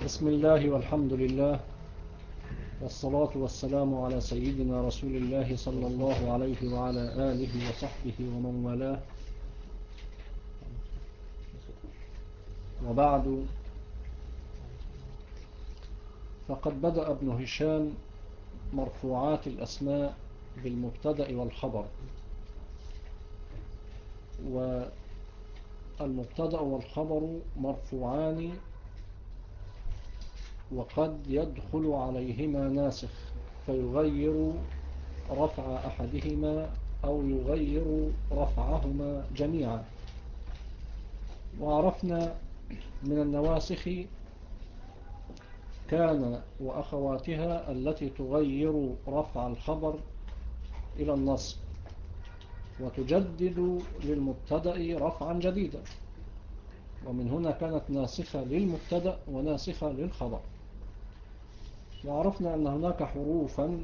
بسم الله والحمد لله والصلاة والسلام على سيدنا رسول الله صلى الله عليه وعلى آله وصحبه ومن والاه، وبعد. فقد بدأ ابن هشام مرفوعات الأسماء بالمبتدأ والخبر، والمبتدأ والخبر مرفوعان، وقد يدخل عليهما ناسخ فيغير رفع أحدهما أو يغير رفعهما جميعا. وعرفنا من النواسخ كان وأخواتها التي تغير رفع الخبر إلى النصب وتجدد للمبتدأ رفعا جديدا، ومن هنا كانت ناسخة للمبتدأ وناسخة للخبر. وعرفنا أن هناك حروفا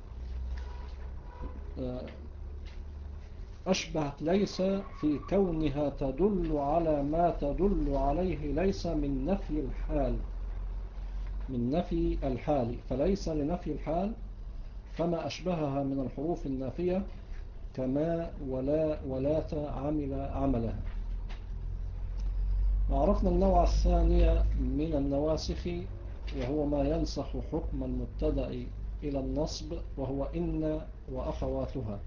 أشبهت ليس في كونها تدل على ما تدل عليه، ليس من نفي الحال، من نفي الحال، فليس لنفي الحال، فما أشبهها من الحروف النافية كما ولا ولات عمل عملها. وعرفنا النوع الثاني من النواسخ، وهو ما ينسخ حكم المبتدأ إلى النصب، وهو إن وأخواتها،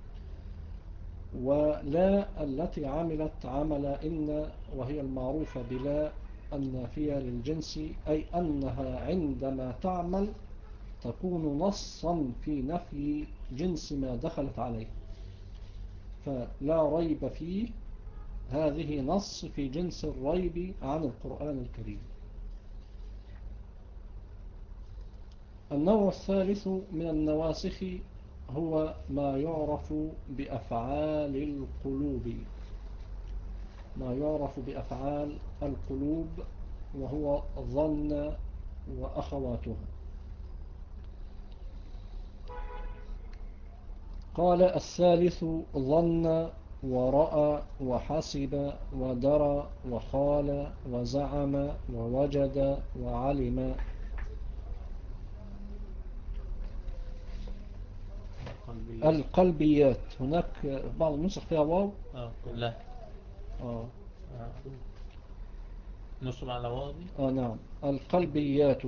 ولا التي عملت عمل إن، وهي المعروفة بلا النافية للجنس، أي أنها عندما تعمل تكون نصا في نفي جنس ما دخلت عليه، فلا ريب فيه، هذه نص في جنس الريب عن القرآن الكريم. النوع الثالث من النواسخ هو ما يعرف بأفعال القلوب، ما يعرف بأفعال القلوب، وهو ظن وأخواتها. قال الثالث ظن ورأى وحسب ودرى وخال وزعم ووجد وعلم. القلبيات هناك بعض النسخ فيها واو كلها آه. نصب على واو. نعم. القلبيات،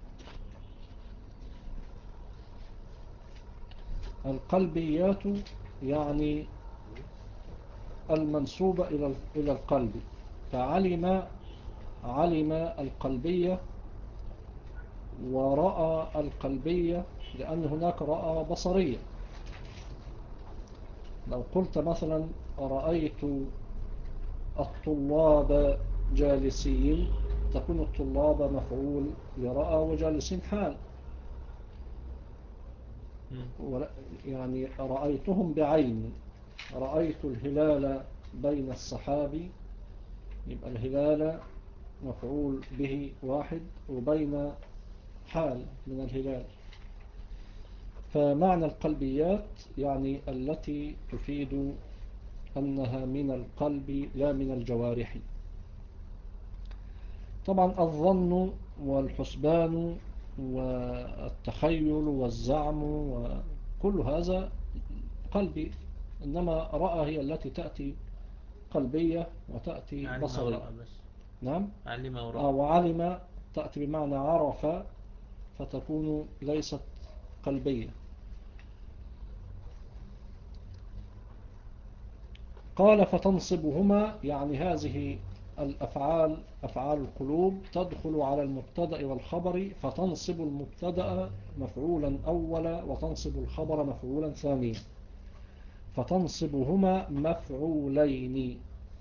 القلبيات يعني المنسوبة إلى القلب، علم القلبية ورأى القلبية، لأن هناك رأى بصرية. لو قلت مثلا رأيت الطلاب جالسين، تكون الطلاب مفعول لرأى وجالسين حال، يعني رأيتهم بعيني. رأيت الهلال بين السحاب، يبقى الهلال مفعول به واحد، وبين حال من الهلال. فمعنى القلبيات يعني التي تفيد أنها من القلب لا من الجوارح. طبعا الظن والحسبان والتخيل والزعم وكل هذا قلبي، إنما رأى هي التي تأتي قلبية وتأتي بصرية. نعم. علم ورأى. وعلم تأتي بمعنى عرف، فتكون ليست قلبية. قال فتنصبهما، يعني هذه الأفعال أفعال القلوب تدخل على المبتدأ والخبر، فتنصب المبتدأ مفعولا أولا وتنصب الخبر مفعولا ثانيا، فتنصبهما مفعولين.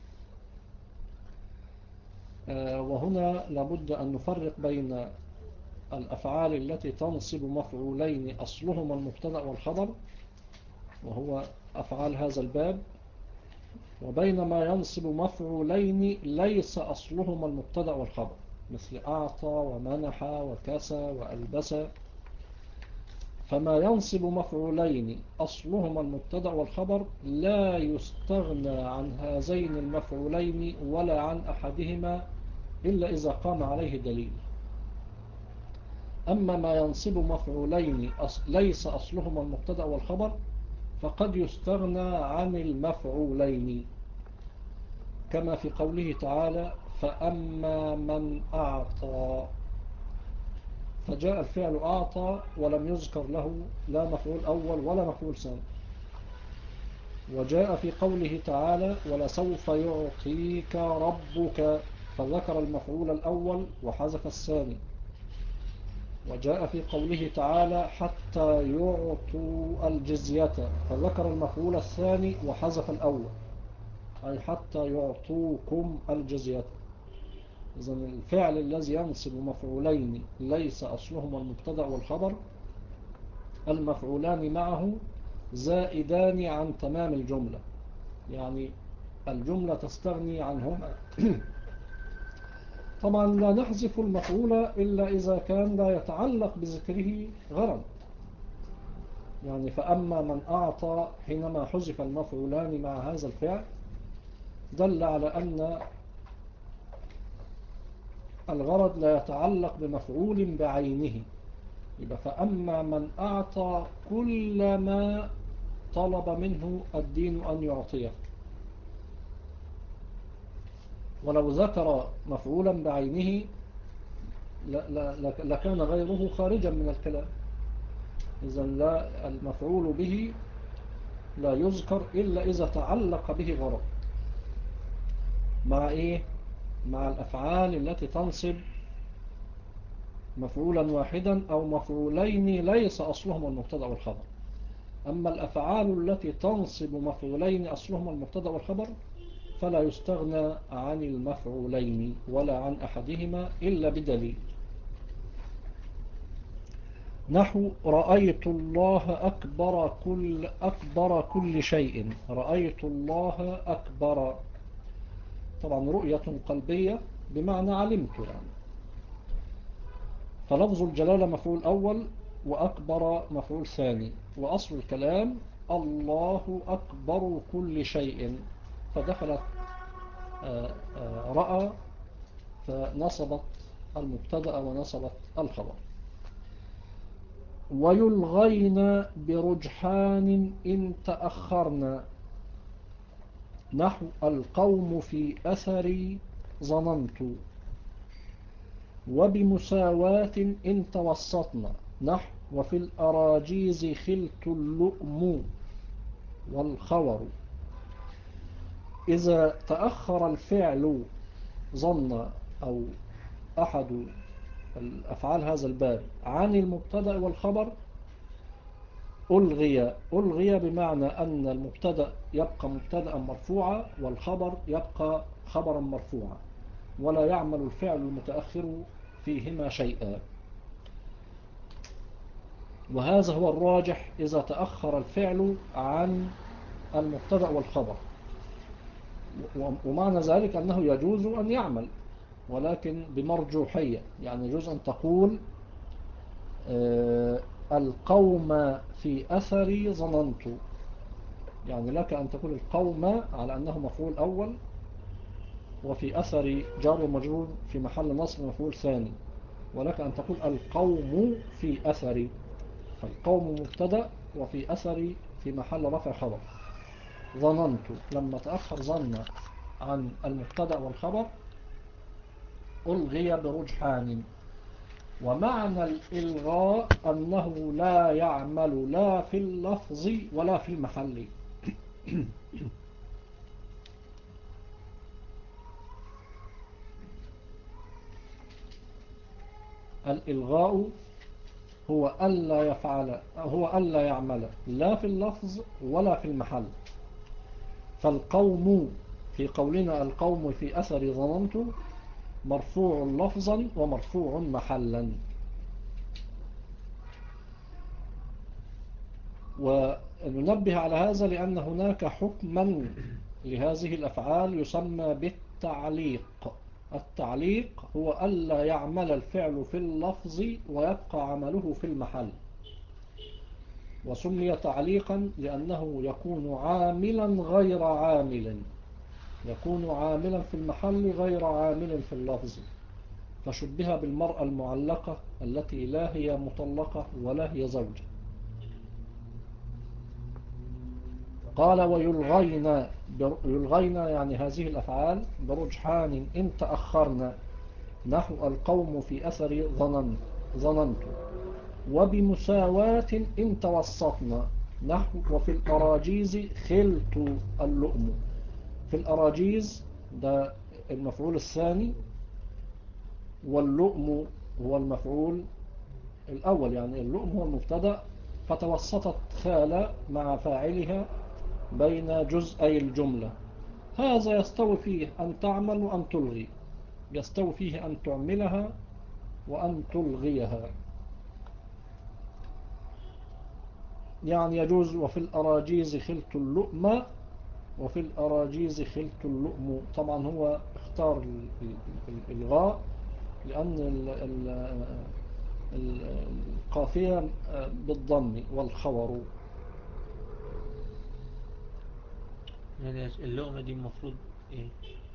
وهنا لابد أن نفرق بين الأفعال التي تنصب مفعولين أصلهما المبتدأ والخبر، وهو أفعال هذا الباب، وبين ما ينصب مفعولين ليس أصلهما المبتدأ والخبر، مثل أعطى ومنح وكسى وألبس. فما ينصب مفعولين أصلهما المبتدأ والخبر لا يستغنى عن هذين المفعولين ولا عن أحدهما إلا إذا قام عليه دليل. أما ما ينصب مفعولين ليس أصلهما المبتدأ والخبر فقد يستغنى عن المفعولين، كما في قوله تعالى فأما من أعطى، فجاء الفعل أعطى ولم يذكر له لا مفعول أول ولا مفعول ثاني. وجاء في قوله تعالى ولسوف يعطيك ربك، فذكر المفعول الأول وحذف الثاني. وجاء في قوله تعالى حتى يعطوا الجزية، فذكر المفعول الثاني وحذف الأول، أي حتى يعطوكم الجزية. إذن الفعل الذي ينصب مفعولين ليس أصلهما المبتدأ والخبر المفعولان معه زائدان عن تمام الجملة، يعني الجملة تستغني عنهما. طبعا لا نحذف المفعول إلا إذا كان لا يتعلق بذكره غرض، يعني فأما من أعطى حينما حذف المفعولان مع هذا الفعل دل على أن الغرض لا يتعلق بمفعول بعينه، يبقى فأما من أعطى كل ما طلب منه الدين أن يعطيه. ولو ذكر مفعولا بعينه لكان غيره خارجا من الكلام. إذن لا، المفعول به لا يذكر إلا إذا تعلق به غرض. مع إيه؟ مع الأفعال التي تنصب مفعولا واحدا أو مفعولين ليس أصلهما المبتدأ والخبر. أما الأفعال التي تنصب مفعولين أصلهما المبتدأ والخبر فلا يستغنى عن المفعولين ولا عن أحدهما إلا بدليل. نحو رأيت الله أكبر كل شيء، رأيت الله أكبر، طبعا رؤية قلبية بمعنى علمت يعني. فلفظ الجلالة مفعول أول وأكبر مفعول ثاني، وأصل الكلام الله أكبر كل شيء، فدخلت رأى فنصبت المبتدأ ونصبت الخبر. ويلغين برجحان إن تأخرنا، نحو القوم في أثري ظننت، وبمساواة إن توسطنا، نحو وفي الأراجيز خلت اللؤم والخور. إذا تأخر الفعل ظن أو أحد الأفعال هذا الباب عن المبتدأ والخبر ألغي بمعنى أن المبتدأ يبقى مبتدأ مرفوعا والخبر يبقى خبرا مرفوعا، ولا يعمل الفعل المتأخر فيهما شيئا. وهذا هو الراجح إذا تأخر الفعل عن المبتدأ والخبر، ومعنى ذلك أنه يجوز أن يعمل ولكن بمرجوحية، يعني يجوز أن تقول القوم في أثري ظننت، يعني لك أن تقول القوم على أنه مفعول أول وفي أثري جار ومجرور في محل نصب مفعول ثاني، ولك أن تقول القوم في أثري، فالقوم مبتدأ وفي أثري في محل رفع خبر. ظننت لما تأخر ظن عن المبتدأ والخبر ألغي برجحان. ومعنى الإلغاء أنه لا يعمل لا في اللفظ ولا في المحل. الإلغاء هو ألا يعمل لا في اللفظ ولا في المحل. فالقوم في قولنا القوم في أثر ظننت مرفوع لفظا ومرفوع محلا. وننبه على هذا لأن هناك حكما لهذه الأفعال يسمى بالتعليق. التعليق هو ألا يعمل الفعل في اللفظ ويبقى عمله في المحل، وسمي تعليقا لأنه يكون عاملا غير عامل، يكون عاملا في المحل غير عامل في اللفظ. فشبه بالمرأة المعلقة التي لا هي مطلقة ولا هي زوجة. قال ويلغين، يلغين يعني هذه الأفعال برجحان إن تأخرنا، نحو القوم في أثر ظننت، وبمساواة إن توسطنا، نحو وفي الأراجيز خلت اللؤم. في الأراجيز ده المفعول الثاني، واللؤم هو المفعول الأول، يعني اللؤم هو المبتدأ، فتوسطت خال مع فاعلها بين جزئي الجملة. هذا يستوي فيه أن تعمل وأن تلغي، يستوي فيه أن تعملها وأن تلغيها. يعني يجوز وفي الأراجيز خلت اللؤم، وفي الأراجيز خلت اللؤم. طبعا هو اختار الإلغاء لأن القافية بالضم والخور. يعني اللقمة دي المفروض ايه؟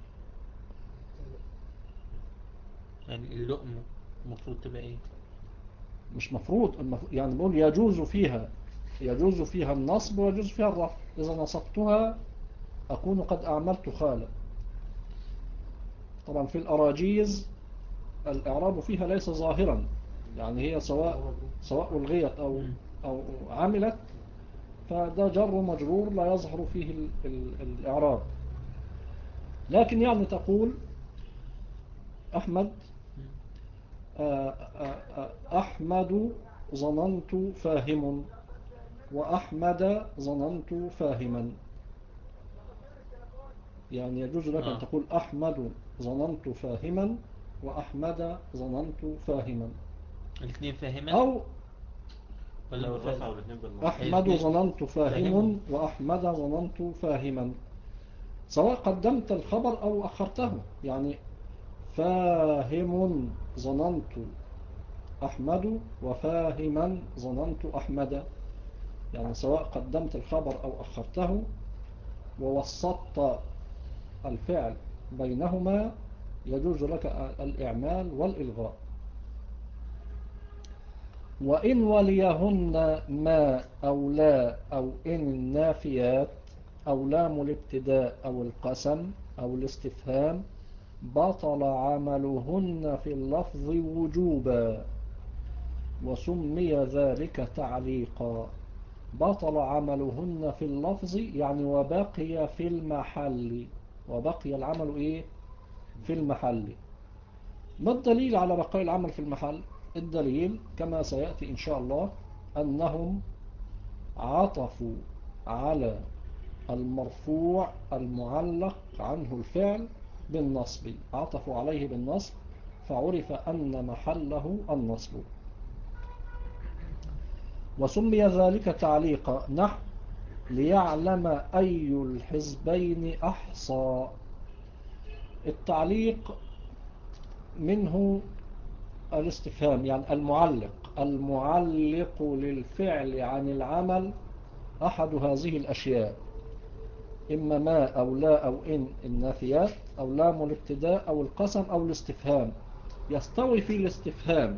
يعني اللقمة المفروض تبقى ايه؟ مش مفروض، يعني بقول يجوز فيها النصب ويجوز فيها الرفع. إذا نصبتها أكون قد أعملت خالة. طبعا في الأراجيز الإعراب فيها ليس ظاهرا، يعني هي سواء ألغيت أو عملت، فده جر مجرور لا يظهر فيه الإعراب. لكن يعني تقول أحمد أحمد ظننت فاهم، وأحمد ظننت فاهما. يعني يجوز لك أن تقول أحمد ظننت فاهما، وأحمد ظننت فاهما. الاثنين فاهما أو ولا هو فاهم؟ أحمد ظننت فاهم، وأحمد ظننت فاهما، سواء قدمت الخبر أو أخرته. يعني فاهم ظننت أحمد، وفاهما ظننت أحمد، يعني سواء قدمت الخبر أو أخرته ووسطت الفعل بينهما، يجوز لك الإعمال والإلغاء. وإن وليهن ما أو لا أو إن النافيات أو لام الابتداء أو القسم أو الاستفهام، بطل عملهن في اللفظ وجوبا، وسمي ذلك تعليقا. بطل عملهن في اللفظ يعني وبقي في المحل، وبقي العمل إيه؟ في المحل. ما الدليل على بقاء العمل في المحل؟ الدليل كما سيأتي إن شاء الله أنهم عطفوا على المرفوع المعلق عنه الفعل بالنصب، عطفوا عليه بالنصب، فعرف أن محله النصب. وسمي ذلك تعليقا، نحو ليعلم أي الحزبين أحصى. التعليق منه الاستفهام، يعني المعلق للفعل عن العمل أحد هذه الأشياء، إما ما أو لا أو إن النافيات أو لام الابتداء أو القسم أو الاستفهام. يستوي في الاستفهام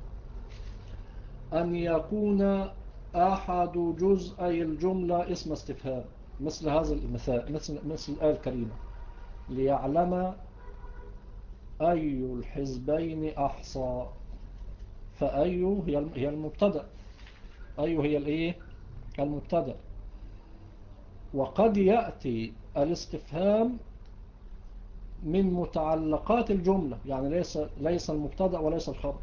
أن يكون أحد جزئي الجملة اسم استفهام، مثل هذا المثال، مثل الآية الكريمة ليعلم أي الحزبين أحصى. فأي هي المبتدأ، أي هي الإيه؟ المبتدأ. وقد يأتي الاستفهام من متعلقات الجملة، يعني ليس المبتدأ وليس الخبر،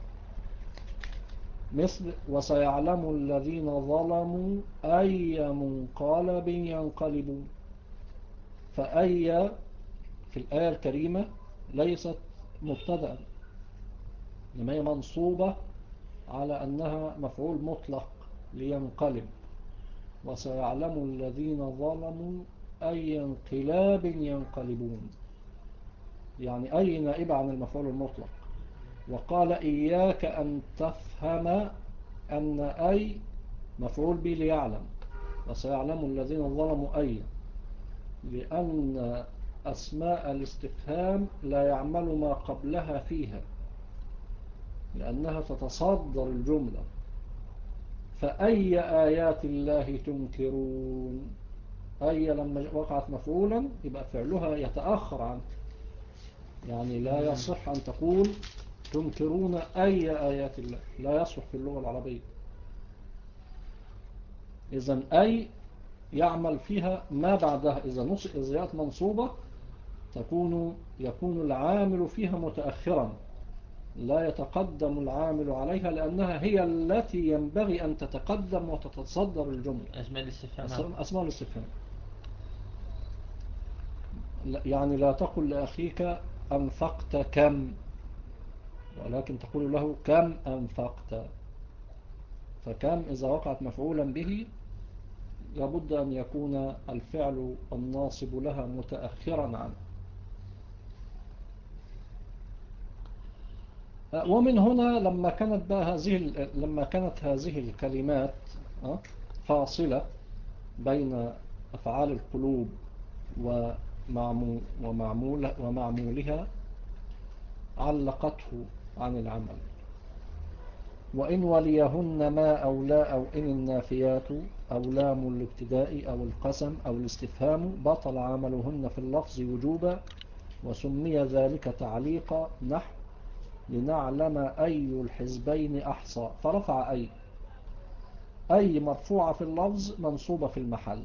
مثل وسيعلم الذين ظلموا أي منقلب ينقلبون. فأي في الآية الكريمة ليست مبتدأ، لما هي منصوبة على أنها مفعول مطلق لينقلب. وسيعلم الذين ظلموا أي انقلاب ينقلبون، يعني أي نائب عن المفعول المطلق. وقال إياك أن تفهم أن أي مفعول به ليعلم، وسيعلم الذين ظلموا أي، لأن أسماء الاستفهام لا يعمل ما قبلها فيها، لأنها تتصدر الجملة. فأي آيات الله تنكرون، أي لما وقعت مفعولا يبقى فعلها يتأخر عنه، يعني لا يصح أن تقول تنكرون أي آيات الله، لا يصح في اللغة العربية. إذن أي يعمل فيها ما بعدها، إذا جاءت منصوبة يكون العامل فيها متأخرا، لا يتقدم العامل عليها، لأنها هي التي ينبغي أن تتقدم وتتصدر الجملة. أسماء الاستفهام. أسماء الاستفهام. يعني لا تقل لأخيك أنفقت كم، ولكن تقول له كم أنفقت. فكم إذا وقعت مفعولا به لابد أن يكون الفعل الناصب لها متأخرا عنه. ومن هنا لما كانت هذه الكلمات فاصلة بين أفعال القلوب ومعمولها علقته عن العمل. وإن وليهن ما أو لا أو إن النافيات أو لام الابتداء أو القسم أو الاستفهام بطل عملهن في اللفظ وجوبا، وسمي ذلك تعليقا، نحو لنعلم أي الحزبين أحصى، فرفع أي مرفوعة في اللفظ منصوبة في المحل.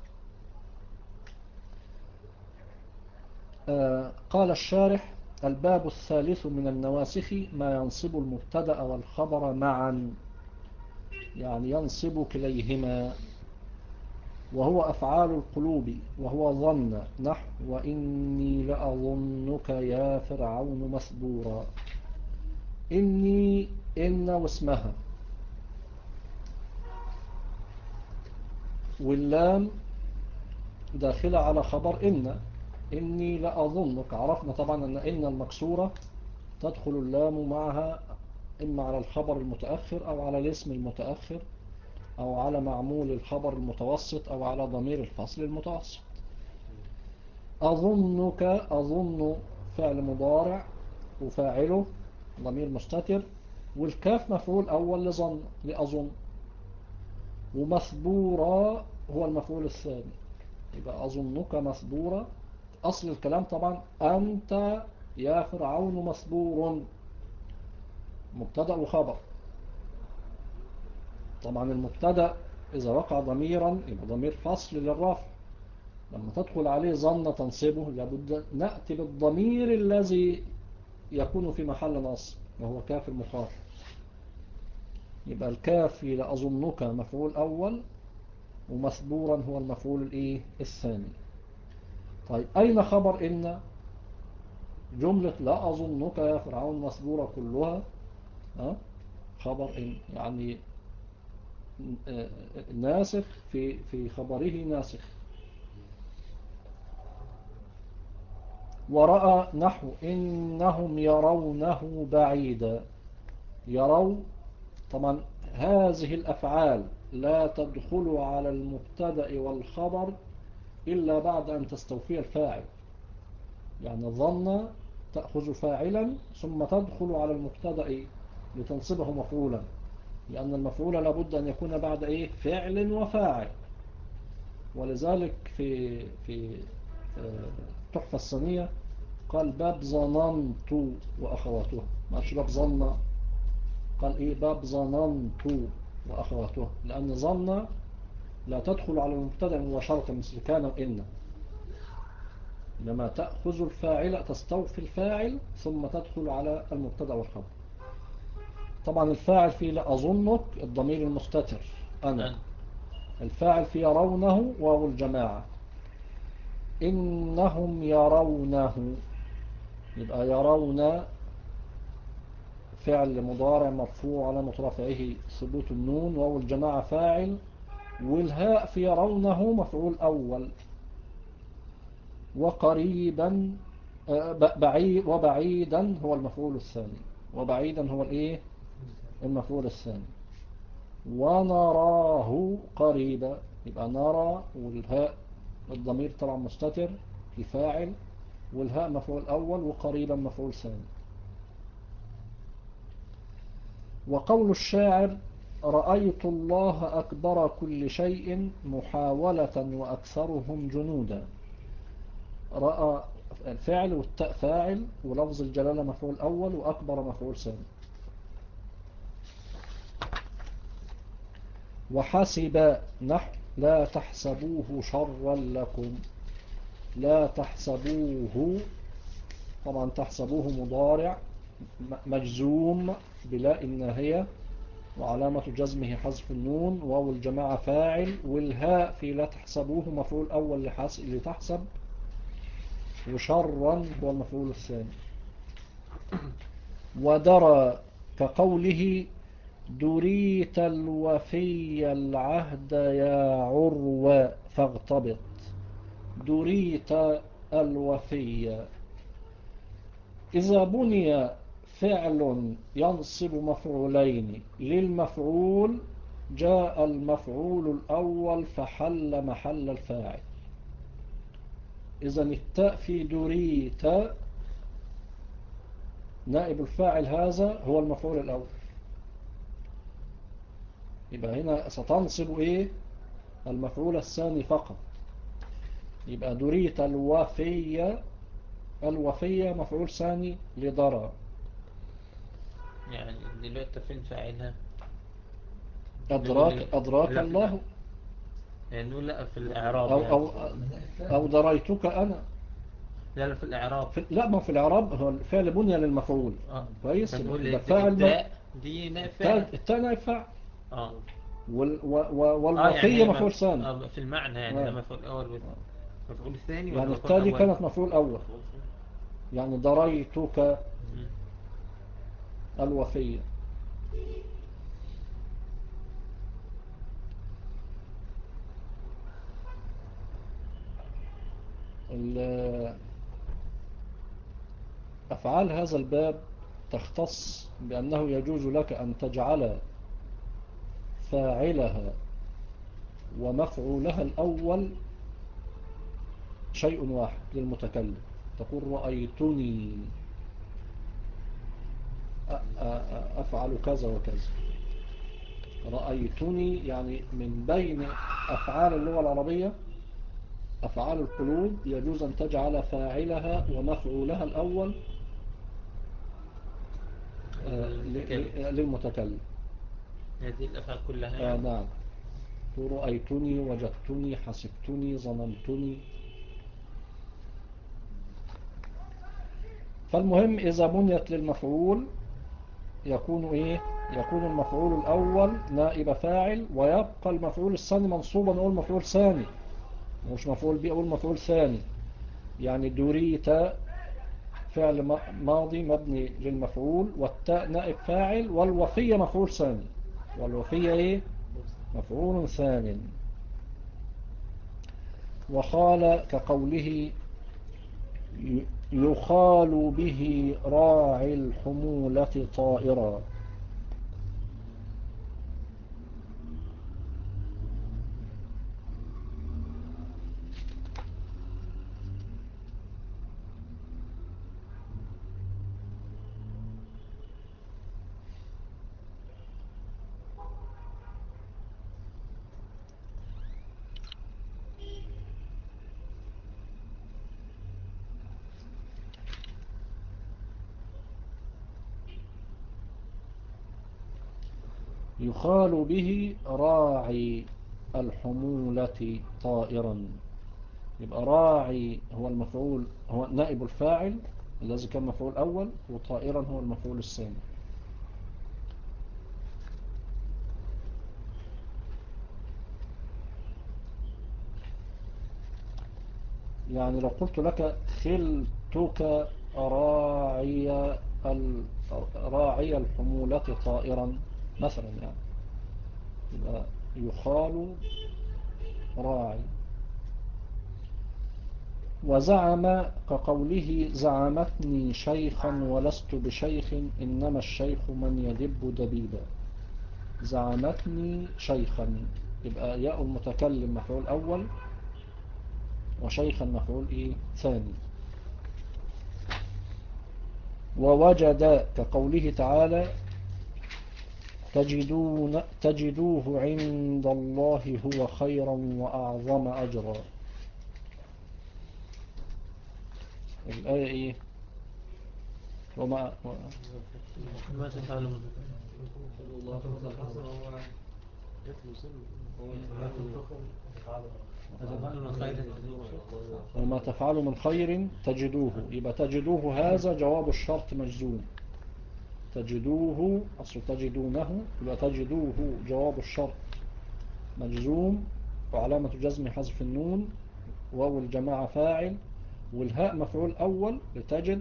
قال الشارح: الباب الثالث من النواسخ ما ينصب المبتدأ والخبر معا، يعني ينصب كليهما، وهو أفعال القلوب، وهو ظن، نحو وإني لأظنك يا فرعون مثبورا. إن واسمها، واللام داخلة على خبر إني لأظنك. عرفنا طبعا إن المكسورة تدخل اللام معها إما على الخبر المتأخر أو على الاسم المتأخر أو على معمول الخبر المتوسط أو على ضمير الفصل المتوسط. أظنك، أظن فعل مضارع وفاعله ضمير مستتر، والكاف مفعول أول لأظن، ومثبورا هو المفعول الثاني. يبقى أظنك مثبورا. أصل الكلام طبعا أنت يا فرعون مثبور، مبتدأ وخبر. طبعا المبتدأ إذا وقع ضميرا يبقى ضمير فصل للرفع، لما تدخل عليه ظن تنصبه لابد نأتي بالضمير الذي يكون في محل نصب وهو كاف المخاطب. يبقى الكاف لأظنك مفعول أول، ومثبورا هو المفعول الثاني. طيب أين خبر إن؟ جملة لا أظنك يا فرعون مثبورة كلها خبر إن، يعني ناسخ في خبره ناسخ. ورأى، نحو إنهم يرونه بعيدا. يروا، طبعا هذه الأفعال لا تدخل على المبتدأ والخبر إلا بعد أن تستوفي الفاعل. يعني ظن تأخذ فاعلا ثم تدخل على المبتدأ لتنصبه مفعولا، لأن المفعول لابد أن يكون بعد فعل وفاعل. ولذلك في تحفة الصنية قال باب ظننت وأخواتها، ما قالش باب ظن، قال باب ظننت وأخواتها، لأن ظن لا تدخل على المبتدأ مباشرة مثل كان وإن، إنما تأخذ الفاعل، تستوفي الفاعل ثم تدخل على المبتدأ والخبر. طبعا الفاعل في لأظنك الضمير المستتر أنا، الفاعل في يرونه واو الجماعة. إنهم يرونه، يبقى يرون فعل مضارع مرفوع على رفعه ثبوت النون، واو الجماعة فاعل، والهاء في يرونه مفعول أول. وقريبا وبعيدا هو المفعول الثاني، وبعيدا هو المفعول الثاني. ونراه قريبا، يبقى نرى والهاء الضمير طبعا مستتر في فاعل، والهاء مفعول أول، وقريبا مفعول ثاني. وقول الشاعر رأيت الله أكبر كل شيء محاولة وأكثرهم جنودا. رأى الفعل والتاء فاعل ولفظ الجلالة مفعول أول وأكبر مفعول ثاني. وحسب نحو لا تحسبوه شرا لكم. لا تحسبوه، طبعا تحسبوه مضارع مجزوم بلا الناهية وعلامة جزمه حذف النون، واو الجماعة فاعل، والهاء في لا تحسبوه مفعول أول لتحسب، وشرا هو المفعول الثاني. ودرى كقوله دريت الوفي العهد يا عروة فاغتبط. دريت الوفي، إذا بني فعل ينصب مفعولين للمفعول جاء المفعول الأول فحل محل الفاعل. إذا التاء في دريت نائب الفاعل هذا هو المفعول الأول، يبقى هنا ستنصب إيه؟ المفعول الثاني فقط. يبقى دريت الوفية، الوفية مفعول ثاني لضرر. يعني دلوقتي فين فاعلها؟ أدراك لا الله. يعني نقول لا في الإعراب أو, يعني. أو, أو دريتك أنا. لا في الإعراب. لا، ما في الإعراب هو الفعل بني للمفعول. كويس، فنقول يبقى فاعل. التاء دي نائب فاعل. التاء نائب فاعل. اه والوفية يعني هي مفعول ثاني. في المعنى يعني ده مفعول أول مفعول الثاني ولا يعني مفعول التاء دي أول؟ كانت مفعول أول، يعني دريتك الوفية. أفعال هذا الباب تختص بأنه يجوز لك أن تجعل فاعلها ومفعولها الأول شيء واحد للمتكلم. تقول رأيتني أفعل كذا وكذا. رأيتني يعني من بين أفعال اللغة العربية، أفعال القلوب يجوز أن تجعل فاعلها ومفعولها الأول للمتكلم. هذه الأفعال كلها يعني. نعم. رأيتني، وجدتني، حسبتني، ظننتني. فالمهم إذا بنيت للمفعول يكون إيه؟ يكون المفعول الأول نائب فاعل، ويبقى المفعول الثاني منصوبا نقول مفعول ثاني، مش مفعول به أقول مفعول ثاني. يعني دريت فعل ماضي مبني للمفعول، والتاء نائب فاعل، والوفية مفعول ثاني. والوفية إيه؟ مفعول ثاني. وقال كقوله يخال به راعي الحمولة طائرا. يخال به راعي الحمولة طائرا. يبقى راعي هو المفعول، هو نائب الفاعل الذي كان مفعول أول، وطائرا هو المفعول الثاني. يعني لو قلت لك خلتك راعي راعي الحمولة طائرا مثلا، يعني يبقى يخال راعي. وزعم كقوله زعمتني شيخا ولست بشيخ إنما الشيخ من يدب دبيبا. زعمتني شيخا، يبقى ياء المتكلم مفعول أول، وشيخا مفعول إيه ثاني. ووجد كقوله تعالى تجدوه عند الله هو خيرا وأعظم أجرا. الآية إيه؟ ما تفعلوا وما تفعلوا من خير تجدوه. يبقى تجدوه هذا جواب الشرط مجزوم. تجدوه أصل تجدونه، يبقى تجدوه جواب الشرط مجزوم، وعلامة جزم حذف النون، واو الجماعة فاعل، والهاء مفعول أول لتجد،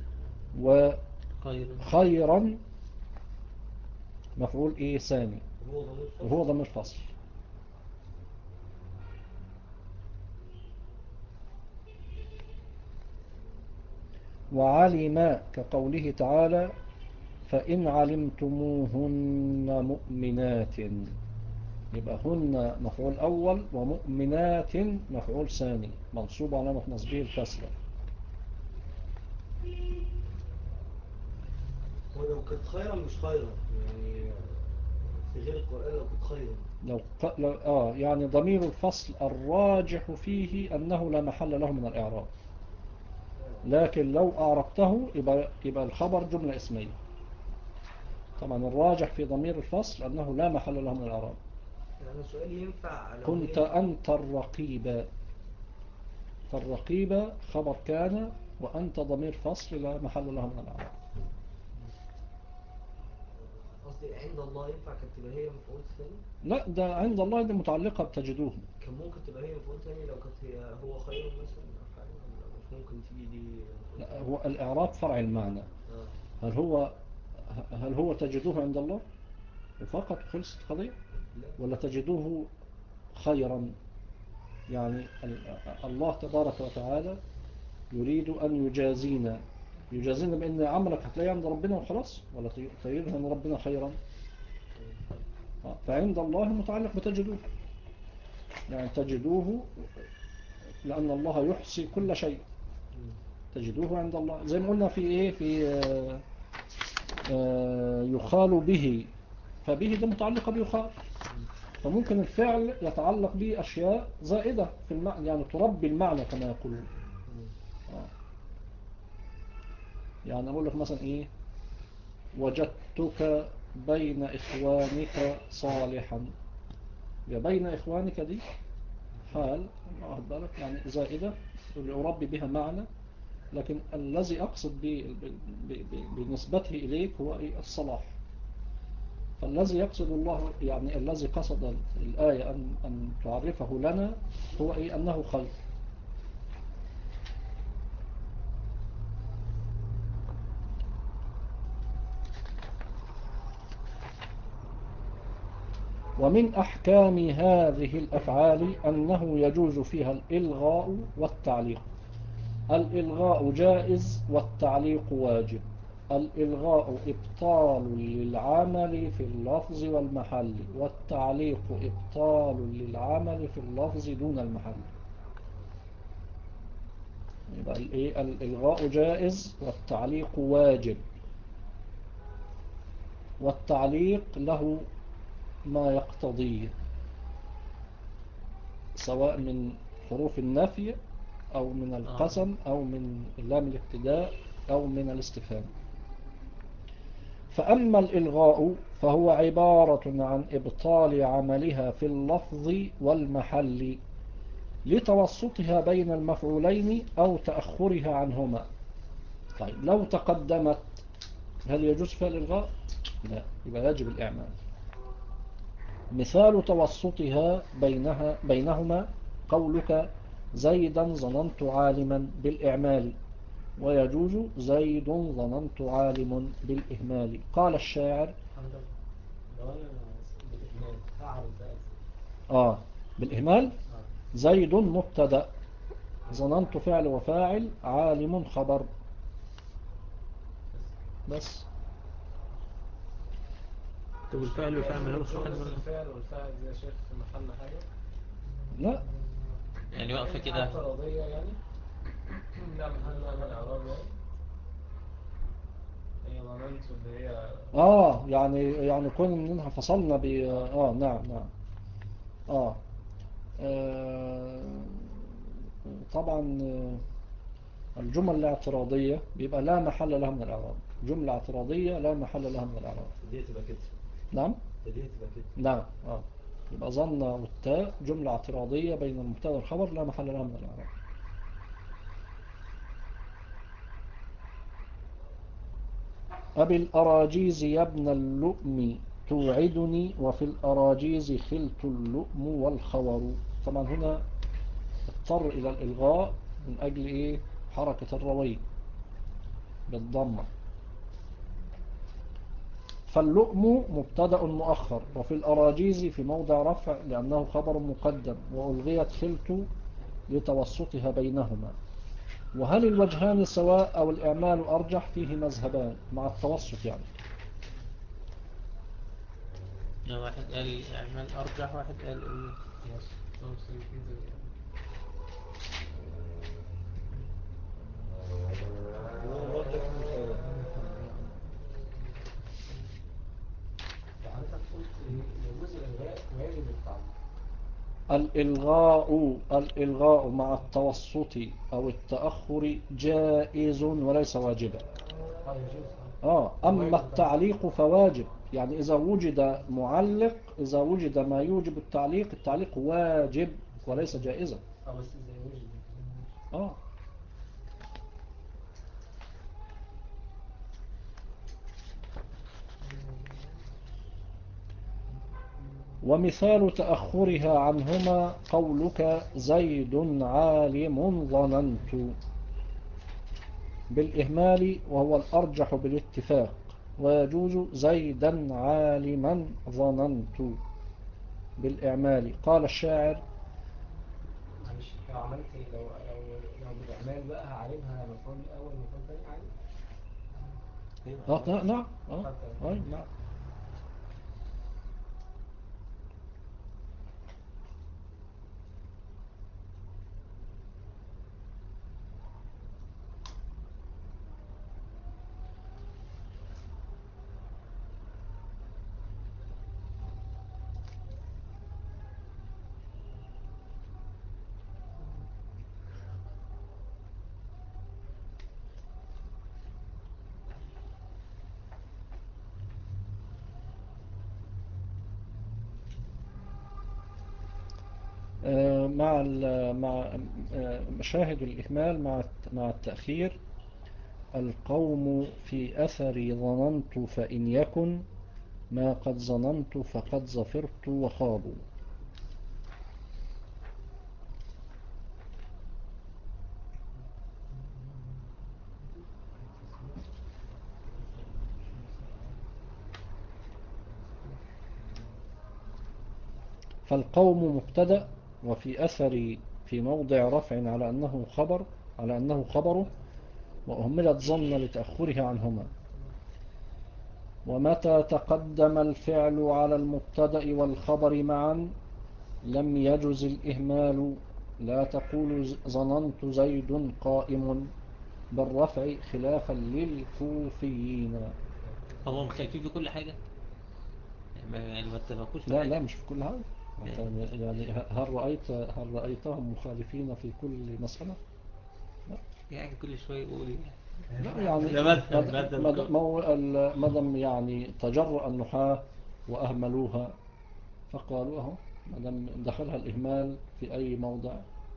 وخيرا مفعول إيه ثاني وهو ضمير فصل. وعلم كقوله تعالى فإن علمتموهن مؤمنات، يبقى هن مفعول أول ومؤمنات مفعول ثاني منصوب علامة نصبه الكسرة. ولو كانت خيرا مش خيرا يعني في غير القرآن لو كانت خيرا يعني ضمير الفصل الراجح فيه أنه لا محل له من الإعراب، لكن لو أعربته يبقى الخبر جملة اسمية. طبعا الراجح في ضمير الفصل أنه لا محل له من الإعراب. يعني سؤال ينفع لو كنت أنت الرقيب، فالرقيب خبر كان، وأنت ضمير فصل لا محل له من الإعراب. قصدي عند الله ينفع كانت تبقى هي مفعول ثاني؟ لا، ده عند الله دي متعلقة بتجدوه. كان ممكن تبقى هي مفعول ثاني لو كانت هي هو خير مثلا أو حاجة، ولا مش ممكن تيجي دي لا، هو الإعراب فرع المعنى. هل هو تجدوه عند الله فقط خلصت قضية، ولا تجدوه خيرا؟ يعني الله تبارك وتعالى يريد أن يجازينا بأن عملك هتلاقيه عند ربنا وخلاص، ولا تريد أن ربنا خيرا؟ فعند الله متعلق بتجدوه، يعني تجدوه لأن الله يحصي كل شيء. تجدوه عند الله زي ما قلنا في إيه، في يخال به، فبه ده متعلقة بيخال، فممكن الفعل يتعلق به أشياء زائدة في المعنى، يعني تربي المعنى كما يقولون. يعني أقول لك مثلا إيه، وجدتك بين إخوانك صالحا، يا بين إخوانك دي حال واخد بالك، يعني زائدة يربي بها معنى، لكن الذي أقصد بنسبته إليك هو إيه؟ الصلاح. فالذي يقصد الله، يعني الذي قصد الآية أن تعرفه لنا هو إيه؟ أنه خير. ومن أحكام هذه الأفعال أنه يجوز فيها الإلغاء والتعليق. الإلغاء جائز والتعليق واجب. الإلغاء إبطال للعمل في اللفظ والمحل، والتعليق إبطال للعمل في اللفظ دون المحل. يبقى الإلغاء جائز والتعليق واجب، والتعليق له ما يقتضيه سواء من حروف النفي أو من القسم أو من لام الابتداء أو من الاستفهام. فأما الإلغاء فهو عبارة عن إبطال عملها في اللفظ والمحل لتوسطها بين المفعولين أو تأخرها عنهما. طيب لو تقدمت هل يجوز فيها الإلغاء؟ لا، يبقى يجب الإعمال. مثال توسطها بينهما قولك زيدا ظننت عالما بالإعمال، ويجوز زيد ظننت عالم بالإهمال. قال الشاعر بالإهمال زيد مبتدأ، ظننت فعل وفاعل، عالم خبر، بس. طب الفعل والفعل ما لهمش محل الفعل والفاعل زي شيخ في محل حاجة؟ لا، يعني واقفة كده اعتراضية يعني. لا محل من الإعراب يعني. هي ظننت اللي هي يعني كون اننا فصلنا نعم نعم. آه, آه طبعا الجمل الاعتراضية بيبقى لا محل لها من الإعراب. جملة اعتراضية لا محل لها من الإعراب. دي تبقى كده. نعم دي تبقى كده. نعم. يبقى ظن والتاء جملة اعتراضية بين المبتدا والخبر لا محل لها من الإعراب. أبي الأراجيز يا ابن اللؤم توعدني وفي الأراجيز خلت اللؤم والخور. طبعا هنا اضطر إلى الإلغاء من أجل إيه؟ حركة الروي بالضمة. فاللؤم مبتدأ مؤخر وفي الأراجيز في موضع رفع لأنه خبر مقدم وألغيت خلت لتوسطها بينهما. وهل الوجهان سواء أو الإعمال أرجح؟ فيه مذهبان مع التوسط يعني. واحد قال اعمال ارجح، واحد قال ايه توصل كده يعني. هو برضك مش حضرتك قلت يجوز الإلغاء ويجب التعليق. الإلغاء مع التوسط أو التأخر جائز وليس واجبا. يجوز. أما التعليق فواجب. يعني إذا وجد معلق، إذا وجد ما يوجب التعليق، التعليق واجب وليس جائزا. بس زي وجد. آه ومثال تأخرها عنهما قولك زيد عالم ظننت بالإهمال وهو الأرجح بالاتفاق، ويجوز زيدا عالما ظننت بالإعمال. قال الشاعر معلش لو عملت لو بالإعمال بقى هعلمها مفعول أول مفعول تاني عادي. نعم نعم. مع مشاهد الإهمال مع التأخير. القوم في أثري ظننت فإن يكن ما قد ظننت فقد ظفرت وخابوا. فالقوم مبتدأ وفي أثري في موضع رفع على أنه خبره، وأهملت ظن لتأخره عنهما. ومتى تقدم الفعل على المبتدأ والخبر معا لم يجز الإهمال. لا تقول ظننت زيد قائم بالرفع خلافا للكوفيين. هم مختلفين في كل حاجة، يعني ما اتفقوش في لا حاجة. مش في كل حاجة. يعني هل رأيتهم مخالفين في كل مسألة؟ يعني كل شوية يقول لا يعني ده مذهب مدام يعني تجرأ النحاة وأهملوها فقالوا أهو مدام دخلها الإهمال في أي موضع.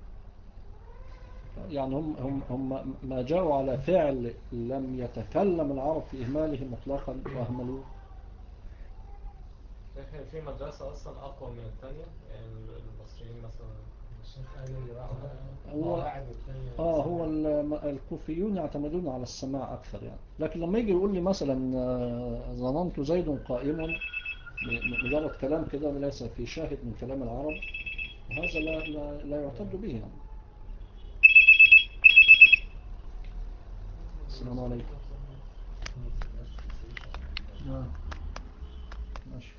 يعني هم ما جاءوا على فعل لم يتكلم العرب في إهماله مطلقا وأهملوه. في مدرسة أصلا أقوى من الثانية، يعني المصريين مثلا الشيخ قال اللي راح قاعد والثانية هو الكوفيون يعتمدون على السماع أكثر يعني. لكن لما يجي يقول لي مثلا ظننت زيد قائم، مجرد كلام كده ليس في شاهد من كلام العرب، هذا لا يعتد به يعني. السلام عليكم. ماشي.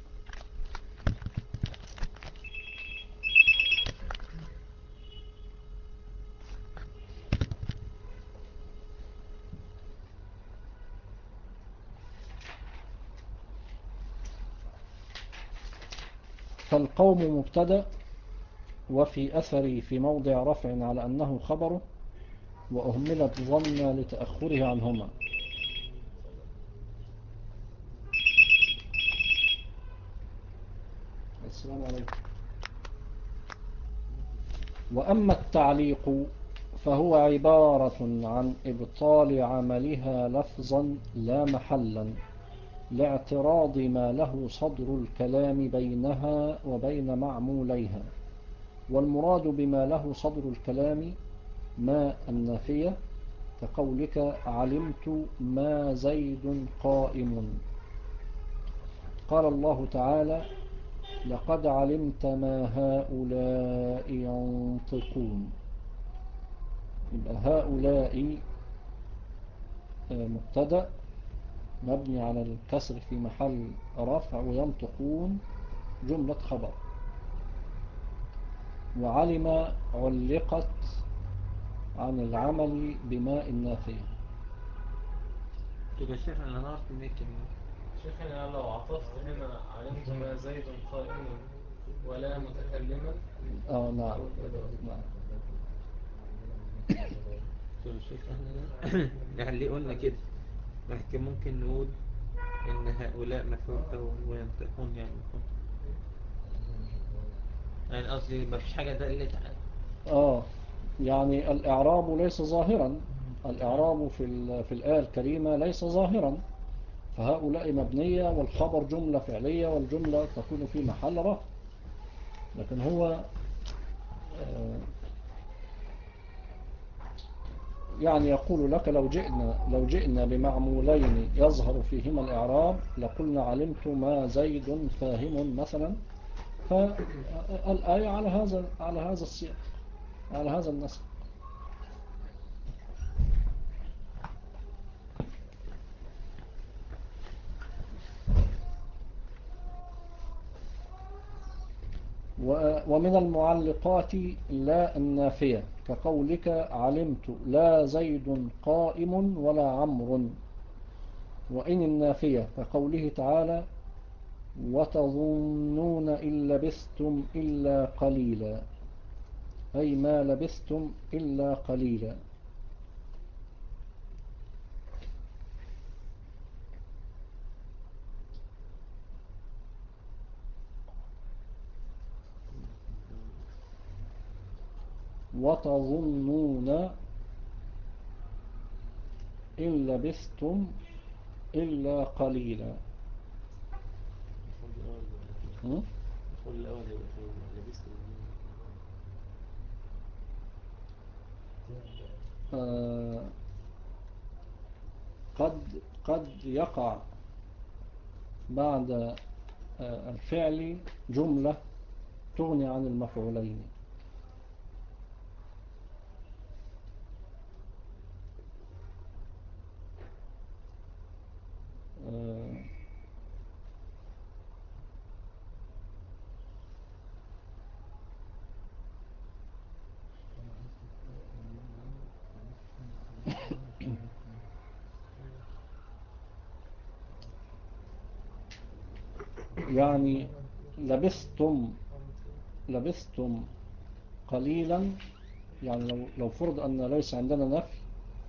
فالقوم مبتدأ، وفي أثري في موضع رفع على أنه خبره، وأهملت ظن لتأخره عنهما. السلام عليكم. وأما التعليق فهو عبارة عن إبطال عملها لفظا لا محلا، لاعتراض ما له صدر الكلام بينها وبين معموليها. والمراد بما له صدر الكلام ما النافية، كقولك علمت ما زيد قائم. قال الله تعالى لقد علمت ما هؤلاء ينطقون. يبقى هؤلاء مبتدأ مبني على الكسر في محل رفع، وينطقون جملة خبر. وعلم علقت عن العمل بماء النافية. يبقى الشيخ أنا نعرف من الكلمة. شيخنا لو عطفت هنا علمت ما زيد قائم ولا متكلما. نعم. نعم. شوف الشيخ احنا يعني ليه قلنا كده؟ كان ممكن نقول إن هؤلاء مفعول أول وينطقون يعني مفعول. يعني قصدي مفيش حاجة دلت على يعني الإعراب ليس ظاهرا. الإعراب في الآية الكريمة ليس ظاهرا، فهؤلاء مبنية والخبر جملة فعلية والجملة تكون في محل رفع. لكن هو يعني يقول لك لو جئنا بمعمولين يظهر فيهما الإعراب لقلنا علمت ما زيد فاهم مثلا. فالآية على هذا السياق، على هذا النسق. ومن المعلقات لا النافية، كقولك علمت لا زيد قائم ولا عمرو. وإن النافية كقوله تعالى وتظنون إن لبثتم إلا قليلا، أي ما لبثتم إلا قليلا. وتظنون إن لبثتم إلا قليلا. المفعول الأول هيبقى في لبست قد يقع بعد الفعل جملة تغني عن المفعولين. يعني لبثتم قليلا، يعني لو فرض أن ليس عندنا نفي،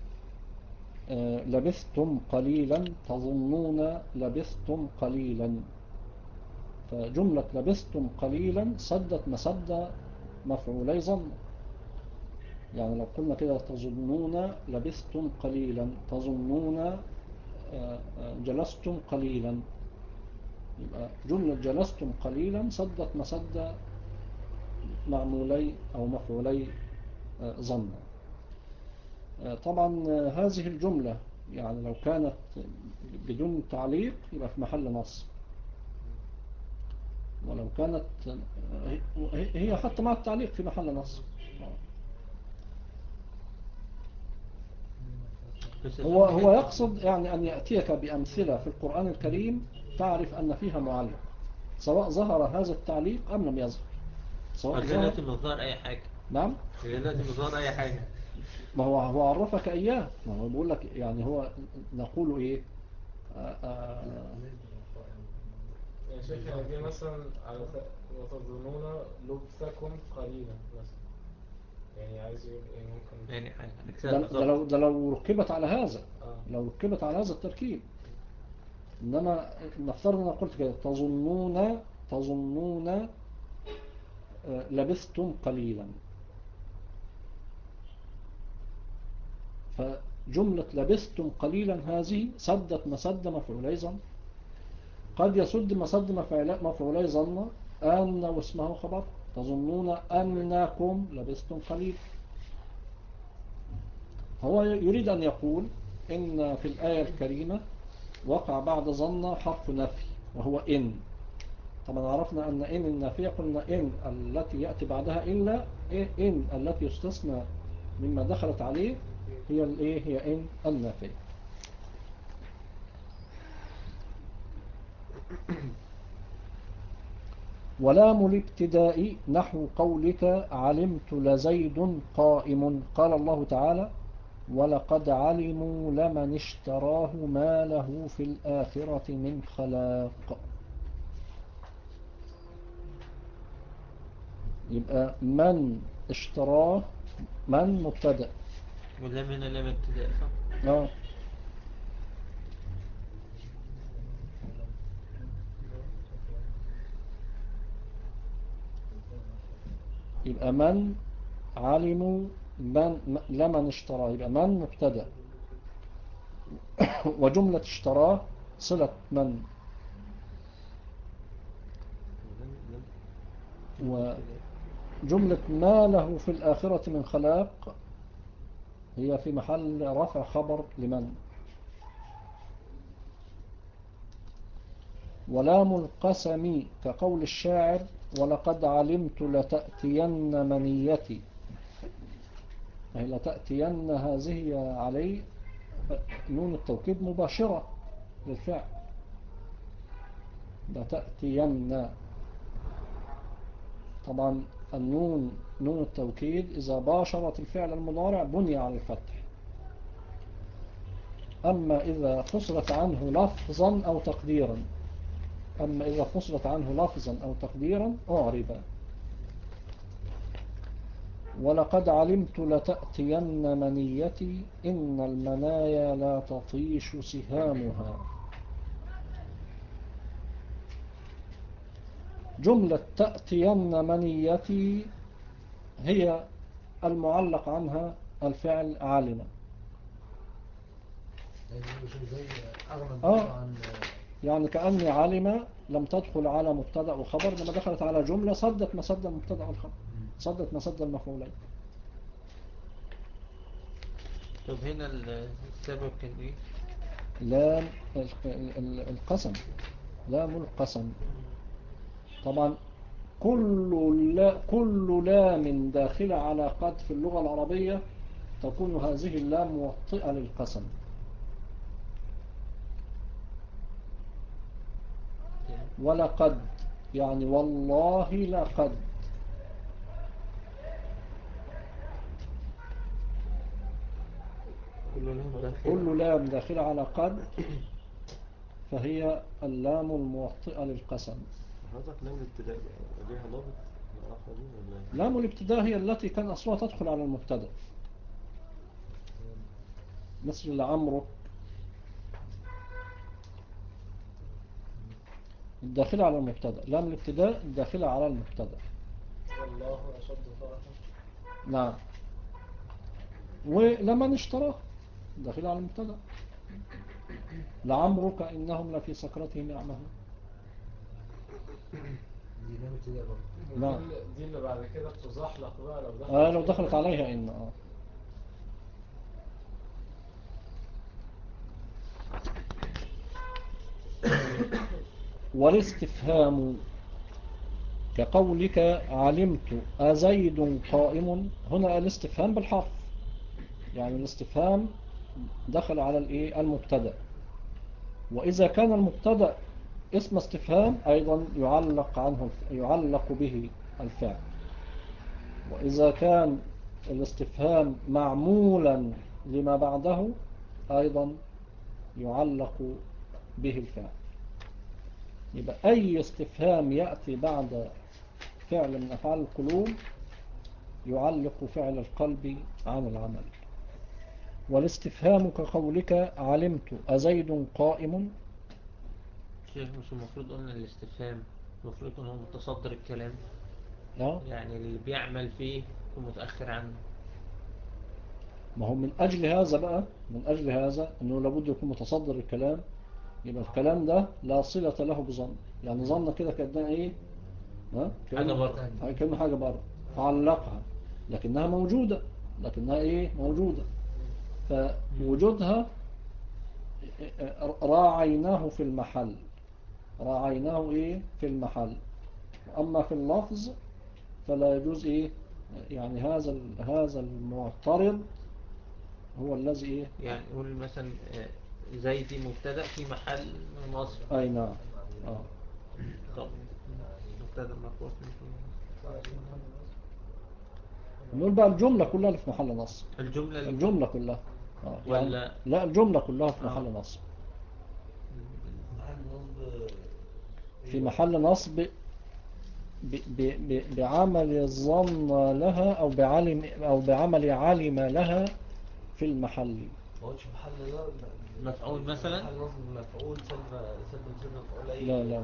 لبثتم قليلا تظنون لبثتم قليلا. فجملة لبثتم قليلا سدت مسد مفعولي ظن. يعني لو قلنا كده تظنون لبثتم قليلا، تظنون جلستم قليلا، يبقى جملة جلستم قليلا سدت مسد معمولي أو مفعولي ظن. طبعا هذه الجملة يعني لو كانت بدون تعليق يبقى في محل نصب، ولو كانت هي حتى مع التعليق في محل نصب. هو يقصد يعني أن يأتيك بأمثلة في القرآن الكريم تعرف أن فيها معلق، سواء ظهر هذا التعليق أم لم يظهر. سواء ظهر مظهر أي حاجة. نعم، دلوقتي مظهر أي حاجة. ما هو عرفك إياه. ما هو بيقول لك يعني هو نقول إيه شيخ يعني جه مثلا على وتظنون لبثكم قليلا مثلا، يعني عايز يقول ايه ممكن يعني ده, عكسها ده, لو, بالظبط. ده لو ركبت على هذا، اه لو ركبت على هذا التركيب. إنما نفترض أن قلت كده تظنون لبثتم قليلا، فجملة لبثتم قليلا هذه سدت مسد مفعولي ظن. قد يسد مسد مفعولي ظن أن واسمه خبر، تظنون أنكم لبثتم قليلا. هو يريد أن يقول إن في الآية الكريمة وقع بعد ظن حرف نفي وهو إن. طبعا عرفنا أن إن النافية قلنا إن التي يأتي بعدها إلا، إن التي يستثنى مما دخلت عليه هي الإيه، هي إن النافية. ولام الابتداء نحو قولك علمت لزيد قائم. قال الله تعالى ولقد علموا لمن اشتراه ما له في الآخرة من خلاق. يبقى من اشتراه، من مبتدأ. ولا من لم ابتداء صح؟ آه. يبقى من علموا لمن اشتراه، يبقى من مبتدأ وجملة اشتراه صلة من، وجملة ما له في الآخرة من خلاق هي في محل رفع خبر لمن. ولام القسم كقول الشاعر ولقد علمت لتأتين منيتي، أي لتأتين هذه علي نون التوكيد مباشرة للفعل، لتأتين. طبعا النون نون التوكيد إذا باشرت الفعل المضارع بني على الفتح، أما إذا فصلت عنه لفظا أو تقديرا، أما إذا فصلت عنه لفظا أو تقديرا أعرب. ولقد علمت لتأتين منيتي إن المنايا لا تطيش سهامها. جملة تأتين منيتي هي المعلق عنها الفعل علم. يعني كأني علم لم تدخل على مبتدأ وخبر، لما دخلت على جملة صدت مسد المبتدأ والخبر، صدت مسد المفعولين. طب هنا السبب كان ايه؟ لام القسم، لام القسم. طبعا كل لام داخلة على قد في اللغة العربية تكون هذه اللام موطئة للقسم. ولقد يعني والله لقد. كل لام داخلة على قد فهي اللام الموطئة للقسم. حضرتك لام الابتداء ليها ضابط الآخر دي ولا؟ لام الابتداء هي التي كان أصلها تدخل على المبتدأ، مثل لعمرك الداخلة على المبتدأ، لام الابتداء الداخلة على المبتدأ. والله أشد فرحا. نعم. ولمن اشتراه داخلة على المبتدأ، لعمرك إنهم لفي سكرتهم يعمهون. دي لام ابتداء برضه. نعم. دي اللي بعد كده بتزحلق بقى لو دخلت لو دخلت عليها إن والاستفهام كقولك علمت أزيد قائم. هنا الاستفهام بالحرف، يعني الاستفهام دخل على المبتدأ، وإذا كان المبتدأ اسم استفهام أيضا يعلق به الفعل، وإذا كان الاستفهام معمولا لما بعده أيضا يعلق به الفعل. يبقى أي استفهام يأتي بعد فعل من أفعال القلوب يعلق فعل القلب عن العمل. والاستفهام كقولك علمت أزيد قائم. شيخ مش المفروض قلنا الاستفهام المفروض يكون هو متصدر الكلام، لا، يعني اللي بيعمل فيه يكون متأخر عنه. ما هو من أجل هذا بقى، من أجل هذا أنه لابد يكون متصدر الكلام. يبقى الكلام ده لا صلة له بظن، يعني ظن كده كأنها إيه، ها؟ حاجة بره. كأنه حاجة بره فعلقها، لكنها موجودة، لكنها إيه موجودة. فوجودها راعيناه في المحل، راعيناه إيه في المحل. أما في اللفظ فلا يجوز إيه، يعني هذا المعترض هو الذي إيه. يعني قول مثلا زيدي مبتدأ في محل نصب. أي نعم. طب مبتدأ مرفوع في نقول بقى الجملة كلها اللي في محل نصب. الجملة الجملة كلها يعني ولا لا، الجملة كلها في آه. محل نصب. محل نصب في محل نصب بعمل الظن لها أو بعمل علم لها في المحل. ما قلتش محل مفعول مثلا. محل نصب مفعول سد مسد مفعول أي لا لا لا, لا.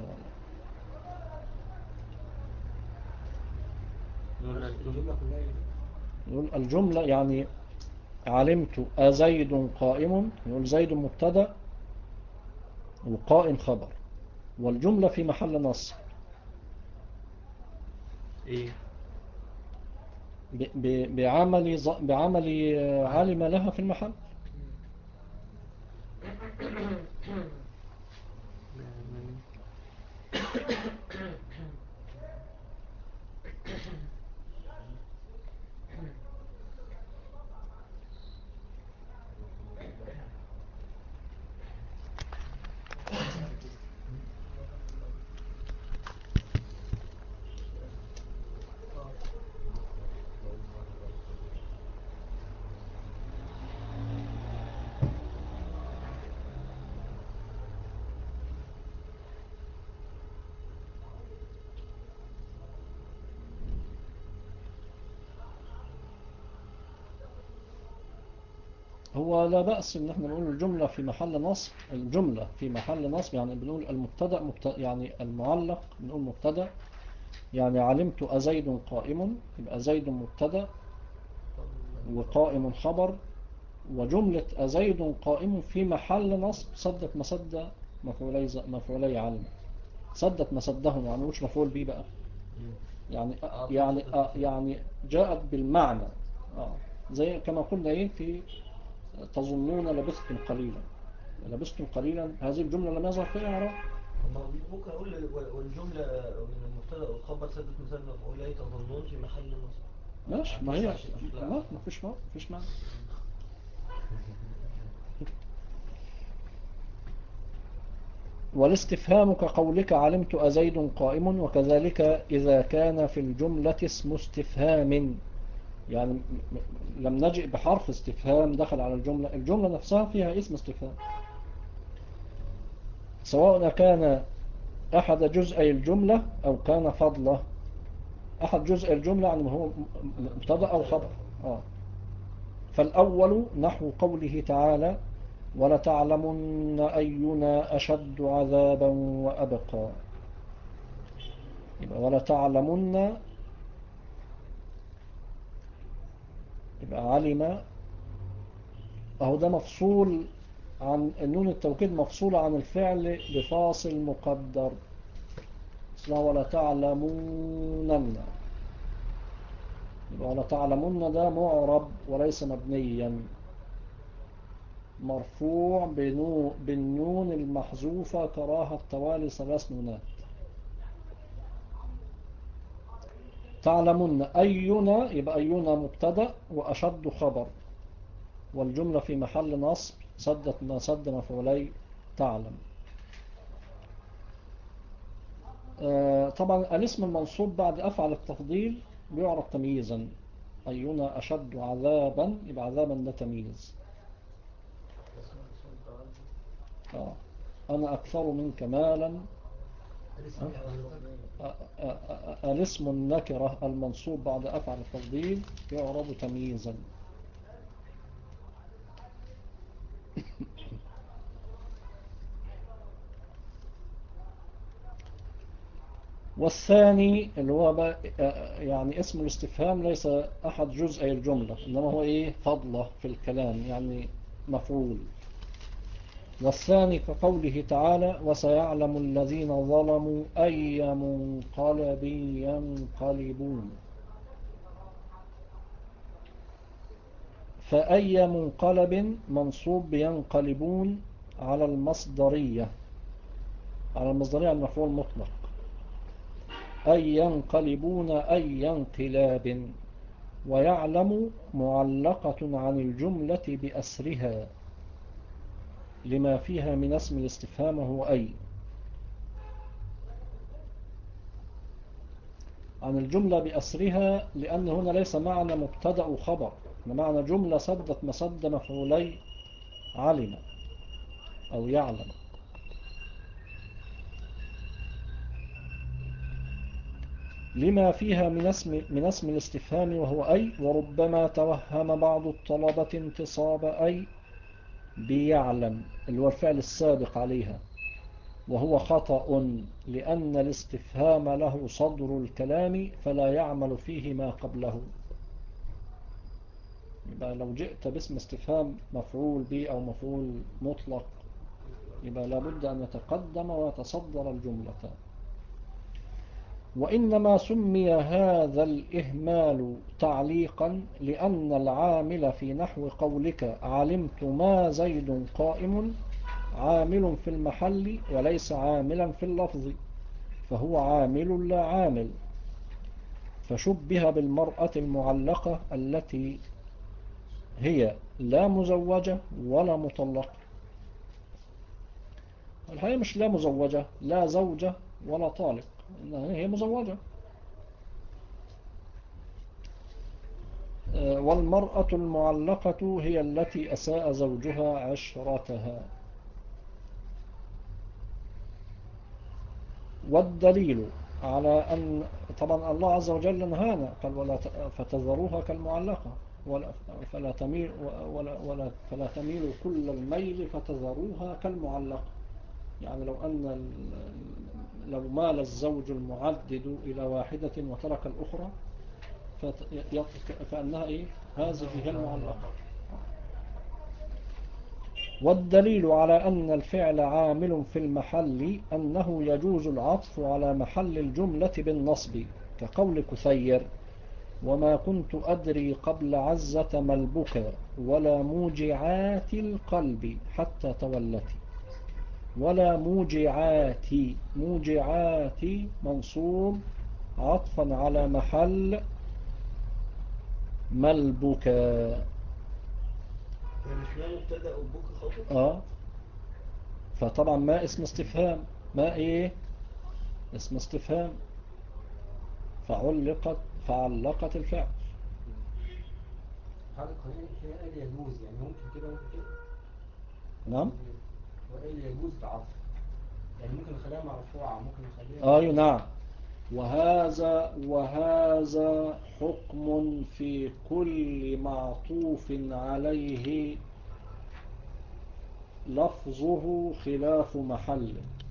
نقول الجملة كلها نقول الجملة يعني علمت أزيد قائم، نقول زيد مبتدأ وقائم خبر، والجملة في محل نصب ايه بعمل علم لها في المحل. هو لا بأس ان احنا نقول الجملة في محل نصب. الجملة في محل نصب يعني بنقول المبتدا يعني المعلق بنقول مبتدا، يعني علمت أزيد قائم، يبقى زيد مبتدا وقائم خبر، وجملة أزيد قائم في محل نصب سدت مسد مفعولي علم، سدت مسدهم، يعني مش مفعول به بقى، يعني يعني جاءت بالمعنى زي كما قلنا ايه في تظنون لبثتم قليلا. لبثتم قليلا هذه الجملة لم يظهر فيها إعراب. ممكن أقول والجملة من المبتدأ والخبر سدت مسد مفعول أي تظنون في محل نصب. ماشي، ما هي ما فيش معنى. والاستفهام كقولك علمت أزيد قائم، وكذلك إذا كان في الجملة اسم استفهام، يعني لم نجئ بحرف استفهام دخل على الجملة، الجملة نفسها فيها اسم استفهام، سواء كان أحد جزئي الجملة أو كان فضله. أحد جزء الجملة يعني هو مبتدأ أو خبر. فالأول نحو قوله تعالى ولتعلمن أينا أشد عذابا وأبقى. يبقى ولتعلمن، يبقى علم أهو ده مفصول عن النون التوكيد، مفصولة عن الفعل بفاصل مقدر اسمها ولتعلمونن. يبقى ولتعلمن ده معرب وليس مبنيا، مرفوع بالنون المحذوفة كراهة توالي 3 نونات. تعلمون أينا، يبقى أينا مبتدأ وأشد خبر، والجملة في محل نصب سدت ما سد مفعولي تعلم. طبعا الاسم المنصوب بعد أفعل التفضيل بيعرف تمييزا، أينا أشد عذابا، يبقى عذابا ده تمييز. أنا أكثر منك مالا الاسم النكرة المنصوب بعد أفعل التفضيل يعرب تمييزا. والثاني اللي هو يعني اسم الاستفهام ليس أحد جزئي الجملة، إنما هو إيه فضلة في الكلام، يعني مفعول. والثاني كقوله تعالى وسيعلم الذين ظلموا أي منقلب ينقلبون. فأي منقلب منصوب بينقلبون على المصدرية، على المصدرية المفعول مطلق. أي ينقلبون أي انقلاب. ويعلم معلقة عن الجملة بأسرها لما فيها من اسم الاستفهام هو أي. عن الجملة بأسرها لأن هنا ليس معنى مبتدأ وخبر، معنى جملة سدت مسد مفعولي علم أو يعلم. لما فيها من اسم الاستفهام وهو أي. وربما توهم بعض الطلبة انتصاب أي بيعلم اللي هو الفعل السابق عليها، وهو خطأ لأن الاستفهام له صدر الكلام فلا يعمل فيه ما قبله. يبقى لو جئت باسم استفهام مفعول به أو مفعول مطلق يبقى لابد أن يتقدم ويتصدر الجملة. وإنما سمي هذا الإهمال تعليقا لأن العامل في نحو قولك علمت ما زيد قائم عامل في المحل وليس عاملا في اللفظ، فهو عامل لا عامل. فشبه بالمرأة المعلقة التي هي لا مزوجة ولا مطلقة. الحقيقة مش لا مزوجة، لا زوجة ولا طالق، إنها هي مزوجة. والمرأة المعلقة هي التي أساء زوجها عشرتها. والدليل على أن طبعا الله عز وجل نهانا قال ولا فتذروها كالمعلقة فلا تميل فلا تميل كل الميل فتذروها كالمعلقة. يعني لو مال الزوج المعدد إلى واحدة وترك الأخرى فأنها إيه؟ هذه هي المعلقة. والدليل على أن الفعل عامل في المحل أنه يجوز العطف على محل الجملة بالنصب كقول كثير وما كنت أدري قبل عزة ما البكى ولا موجعات القلب حتى تولتي. ولا موجعات منصوب عطفا على محل ما البكى. مش ما مبتدأ وبوك خطأ. فطبعا ما اسم استفهام، ما ايه اسم استفهام فعلقت الفعل. هذا القانون فيها آل يجوز، يعني ممكن كده ممكن كده. نعم. وآل يجوز بعطف، يعني ممكن نخليها مرفوعة ممكن نخليها نعم. وهذا حكم في كل معطوف عليه لفظه خلاف محله.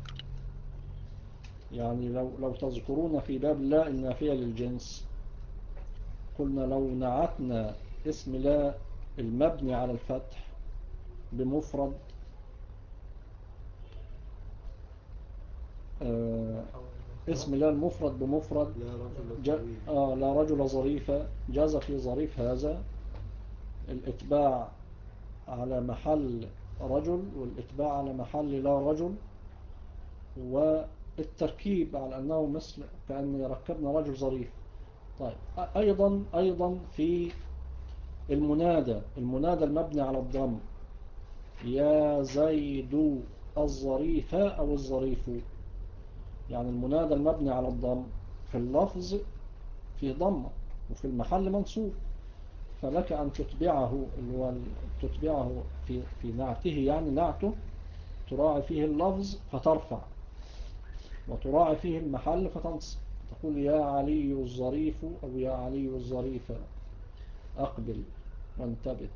يعني لو تذكرون في باب لا النافية للجنس قلنا لو نعتنا اسم لا المبني على الفتح بمفرد اسم لا المفرد بمفرد لا رجل ظريفة جاز في ظريف هذا الاتباع على محل رجل والاتباع على محل لا رجل، والتركيب على أنه مثل كأن ركبنا رجل ظريف. طيب أيضا في المنادى المبني على الضم يا زيد الظريفة أو الظريف، يعني المنادى المبني على الضم في اللفظ في ضمة وفي المحل منصوب، فلك أن تتبعه تتبعه في نعته، يعني نعته تراعي فيه اللفظ فترفع. وتراعي فيه المحل فتنصب، تقول يا علي الظريف أو يا علي الظريف أقبل وانتبه.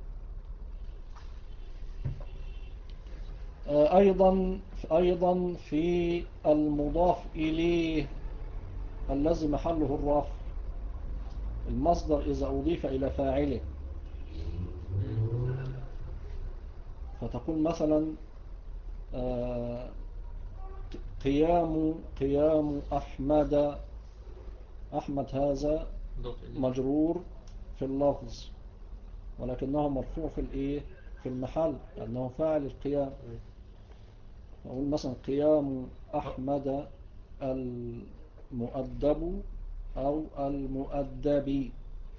أيضا في المضاف إليه الذي محله الرفع، المصدر إذا أضيف إلى فاعله، فتقول مثلا قيام أحمد. أحمد هذا مضاف إليه. مجرور في اللفظ ولكنه مرفوع في الإيه؟ في المحل لأنه فاعل القيام. أقول مثلا قيام أحمد المؤدب أو المؤدب،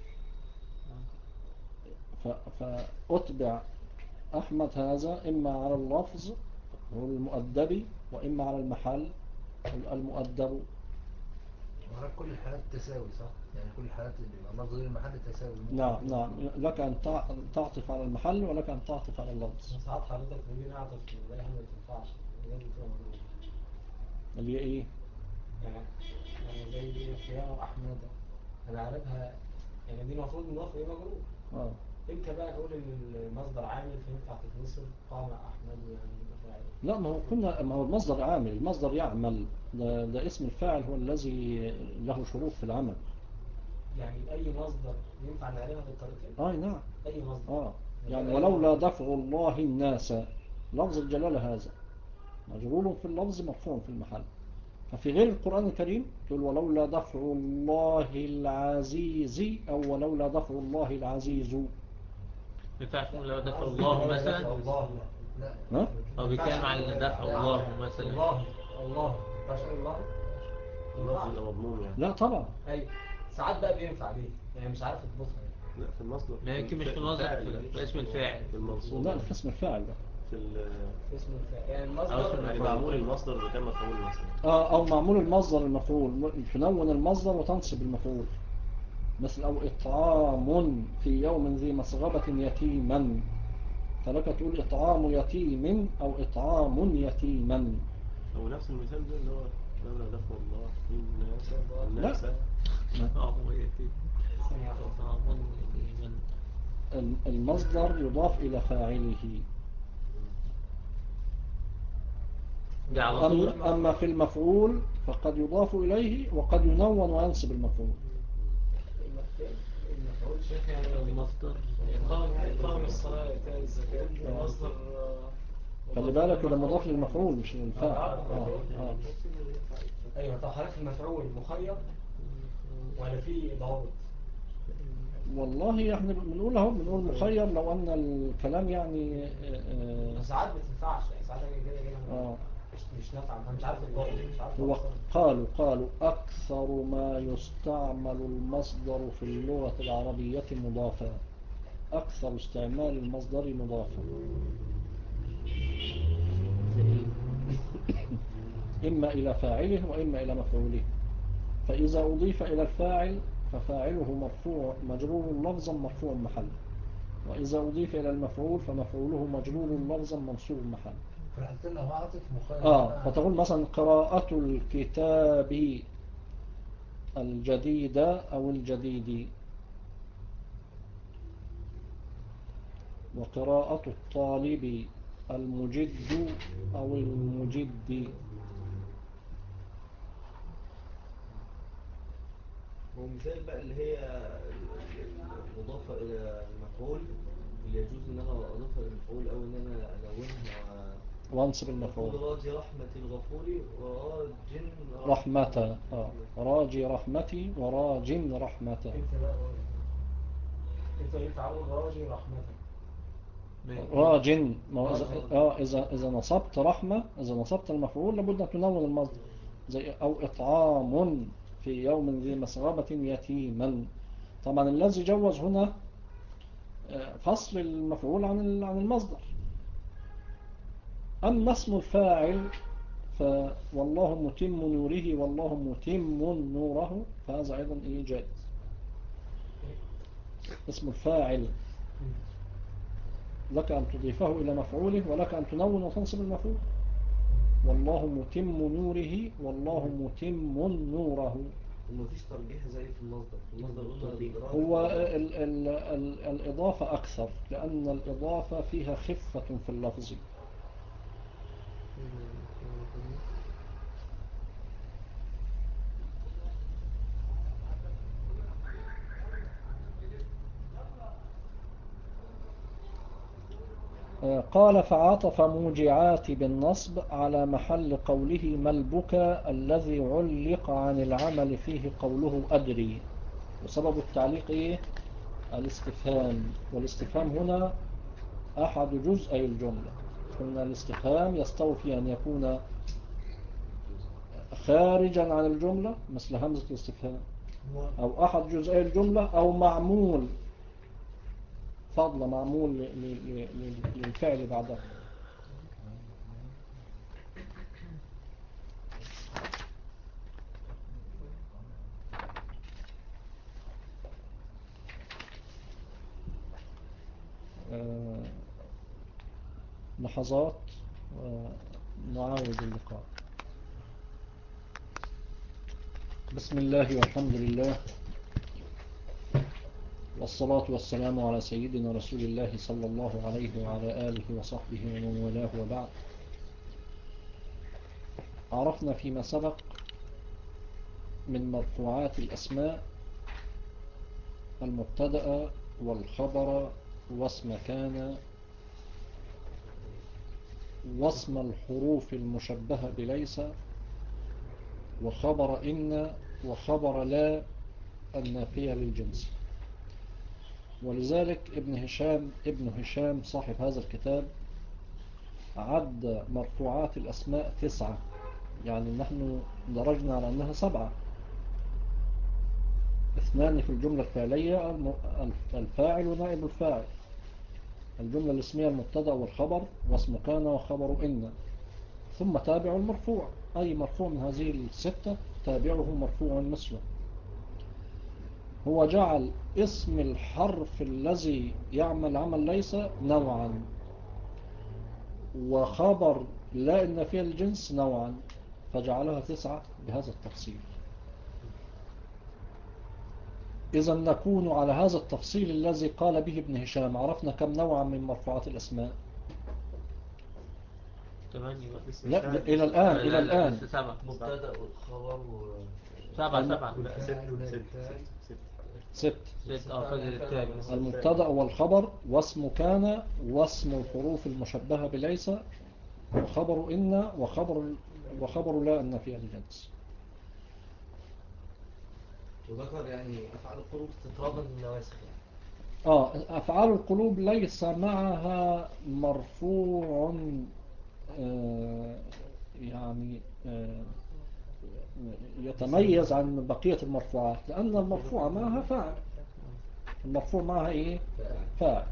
فأتبع أحمد هذا إما على اللفظ هو المؤدب وإما على المحل المؤدب. وراك كل الحالات تساوي صح؟ يعني كل الحالات اللي بيبقى لفظ غير المحل تساوي. نعم نعم، لك أن تعطف على المحل ولك أن تعطف على اللفظ. ساعات حضرتك بنيجي نعطف نلاقي حاجة ما تنفعش لازم تبقى مضروبة. اللي هي إيه؟ يعني زي قيام أحمد أنا عارفها، يعني دي المفروض مضاف إيه مجرور. امتى بقى نقول إن المصدر عامل فينفع تتنصب قام أحمد يعني متفاعل؟ لا، ما هو المصدر عامل، المصدر يعمل، ده اسم الفاعل هو الذي له شروط في العمل. يعني أي مصدر ينفع نعرفها بالطريقتين؟ نعم. أي مصدر. يعني ولولا دفع الله الناس، لفظ الجلالة هذا مجرور في اللفظ مرفوع في المحل. ففي غير القرآن الكريم تقول ولولا دفع الله العزيز أو ولولا دفع الله العزيز. ما ينفعش لو دفع الله مثلا. الله لا ها؟ أو بيتكلم عن دفع الله مثلا. الله الله ما شاء الله. اللفظ يبقى مضمون يعني. لا طبعا. أيوة ساعات بقى بينفع ليه؟ يعني مش عارف تضيفها يعني. لا في المصدر. ما يمكن مش في المصدر، في اسم الفاعل. في المنصوب. لا، في اسم الفاعل ده. في اسم الفاعل يعني أو اسم المصدر. يعني معمول المصدر إذا كان مفعول مثلا. أو معمول المصدر المفعول، تنون المصدر وتنصب المفعول، مثل أو إطعام في يوم ذي مسغبة يتيما، فلك تقول إطعام يتيم أو إطعام يتيما. هو نفس المثال ده اللي هو لولا دفع الله الناس. لا. طعام يتيم. طعام يتيما. المصدر يضاف إلى فاعله. ده على طول. أما في المفعول فقد يضاف إليه وقد ينون وينصب المفعول. المفعول شيخ يعني المصدر إقام الصلاة إيتاء الزكاة المصدر. خلي بالك ده مضاف للمفعول مش للفاعل. أيوة طب حضرتك المفعول مخير ولا في ضوابط؟ والله احنا بنقول اهو، بنقول مخير لو ان الكلام يعني ساعات ما تنفعش يعني ساعات كده مش نافعة أنا مش عارف الضابط مش عارف هو أوصل. قالوا أكثر ما يستعمل المصدر في اللغة العربية مضافا، أكثر استعمال المصدر مضافا، إما إلى فاعله وإما إلى مفعوله. فإذا أضيف إلى الفاعل ففاعله مرفوع مجرور لفظا مرفوع محل، وإذا أضيف إلى المفعول فمفعوله مجرور لفظا منصوب محل. في الحالتين لو عاطف مخير فتقول مثلا قراءة الكتاب الجديد أو الجديد، وقراءة الطالب المجد أو المجد. ومثال بقى اللي هي المضافة إلى المفعول اللي يجوز إن أنا أضيفها للمفعول أو إن أنا ألونها وانصب المفعول. نقول راجي رحمة الغفور وراج رحمة. راجي رحمتي وراج رحمة. أنت ينفع أقول راجي رحمتك راج. إذا نصبت رحمة، إذا نصبت المفعول لابد أن تنون المصدر، زي أو إطعام في يوم ذي مسغبة يتيما. طبعا الذي جوز هنا فصل المفعول عن المصدر. أما اسم الفاعل فوالله متم نوره والله متم نوره، فهذا أيضا جائز. اسم الفاعل لك أن تضيفه إلى مفعوله ولك أن تنون وتنصب المفعول. والله متم نوره والله متم نوره. ومفيش ترجيح زي في المصدر. في المصدر قلنا الإضافة هو الإضافة أكثر لأن الإضافة فيها خفة في اللفظ. قال فعطف موجعات بالنصب على محل قوله ما البكى الذي علق عن العمل فيه قوله أدري. وسبب التعليق إيه؟ الاستفهام. والاستفهام هنا أحد جزئي الجملة. قلنا الاستفهام يستوفي أن يكون خارجا عن الجملة مثل همزة الاستفهام، أو أحد جزئي الجملة، أو معمول فضل معمول للفعل بعدها. لحظات ونعاود اللقاء. بسم الله والحمد لله والصلاة والسلام على سيدنا رسول الله صلى الله عليه وعلى آله وصحبه ومن والاه، وبعد. عرفنا فيما سبق من مرفوعات الأسماء المبتدأ والخبر واسم كان واسم الحروف المشبهة بليس وخبر إن وخبر لا النافية للجنس. ولذلك ابن هشام صاحب هذا الكتاب عد مرفوعات الأسماء 9، يعني نحن درجنا على أنها 7، 2 في الجملة الفعلية الفاعل ونائب الفاعل، الجملة الاسمية المبتدأ والخبر واسم كان وخبر إن، ثم تابع المرفوع، أي مرفوع من هذه 6 تابعه مرفوع مثله. هو جعل اسم الحرف الذي يعمل عمل ليس نوعا، وخبر لا إن فيها الجنس نوعا، فجعلها 9 بهذا التفصيل. إذا نكون على هذا التفصيل الذي قال به ابن هشام عرفنا كم نوعا من مرفوعات الأسماء؟ 8. لا، إلى الآن 7. مبتدأ والخبر 7. لا 6. 6. 6 فاضل التابع. المبتدأ والخبر واسم كان واسم الحروف المشبهة بليس وخبر إن وخبر لا أن فيها الجنس. وذكر يعني أفعال القلوب استطرادا للنواسخ يعني. أفعال القلوب ليس معها مرفوع يعني يتميز عن بقية المرفوعات، لأن المرفوع معها فاعل. المرفوع معها إيه؟ فاعل.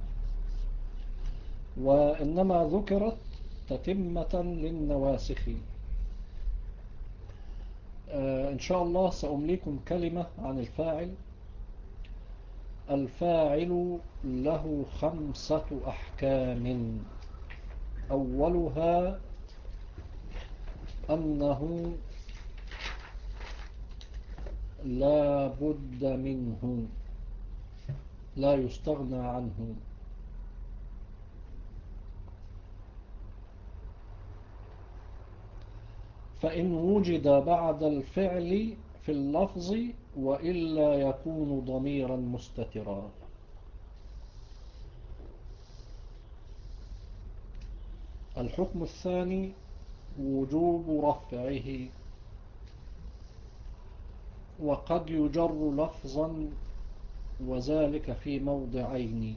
وإنما ذكرت تتمة للنواسخ. إن شاء الله سأمليكم كلمة عن الفاعل. الفاعل له 5 أحكام. أولها أنه لا بد منه، لا يستغنى عنه. فإن وجد بعد الفعل في اللفظ وإلا يكون ضميرا مستترا. الحكم الثاني وجوب رفعه، وقد يجر لفظا وذلك في موضعين.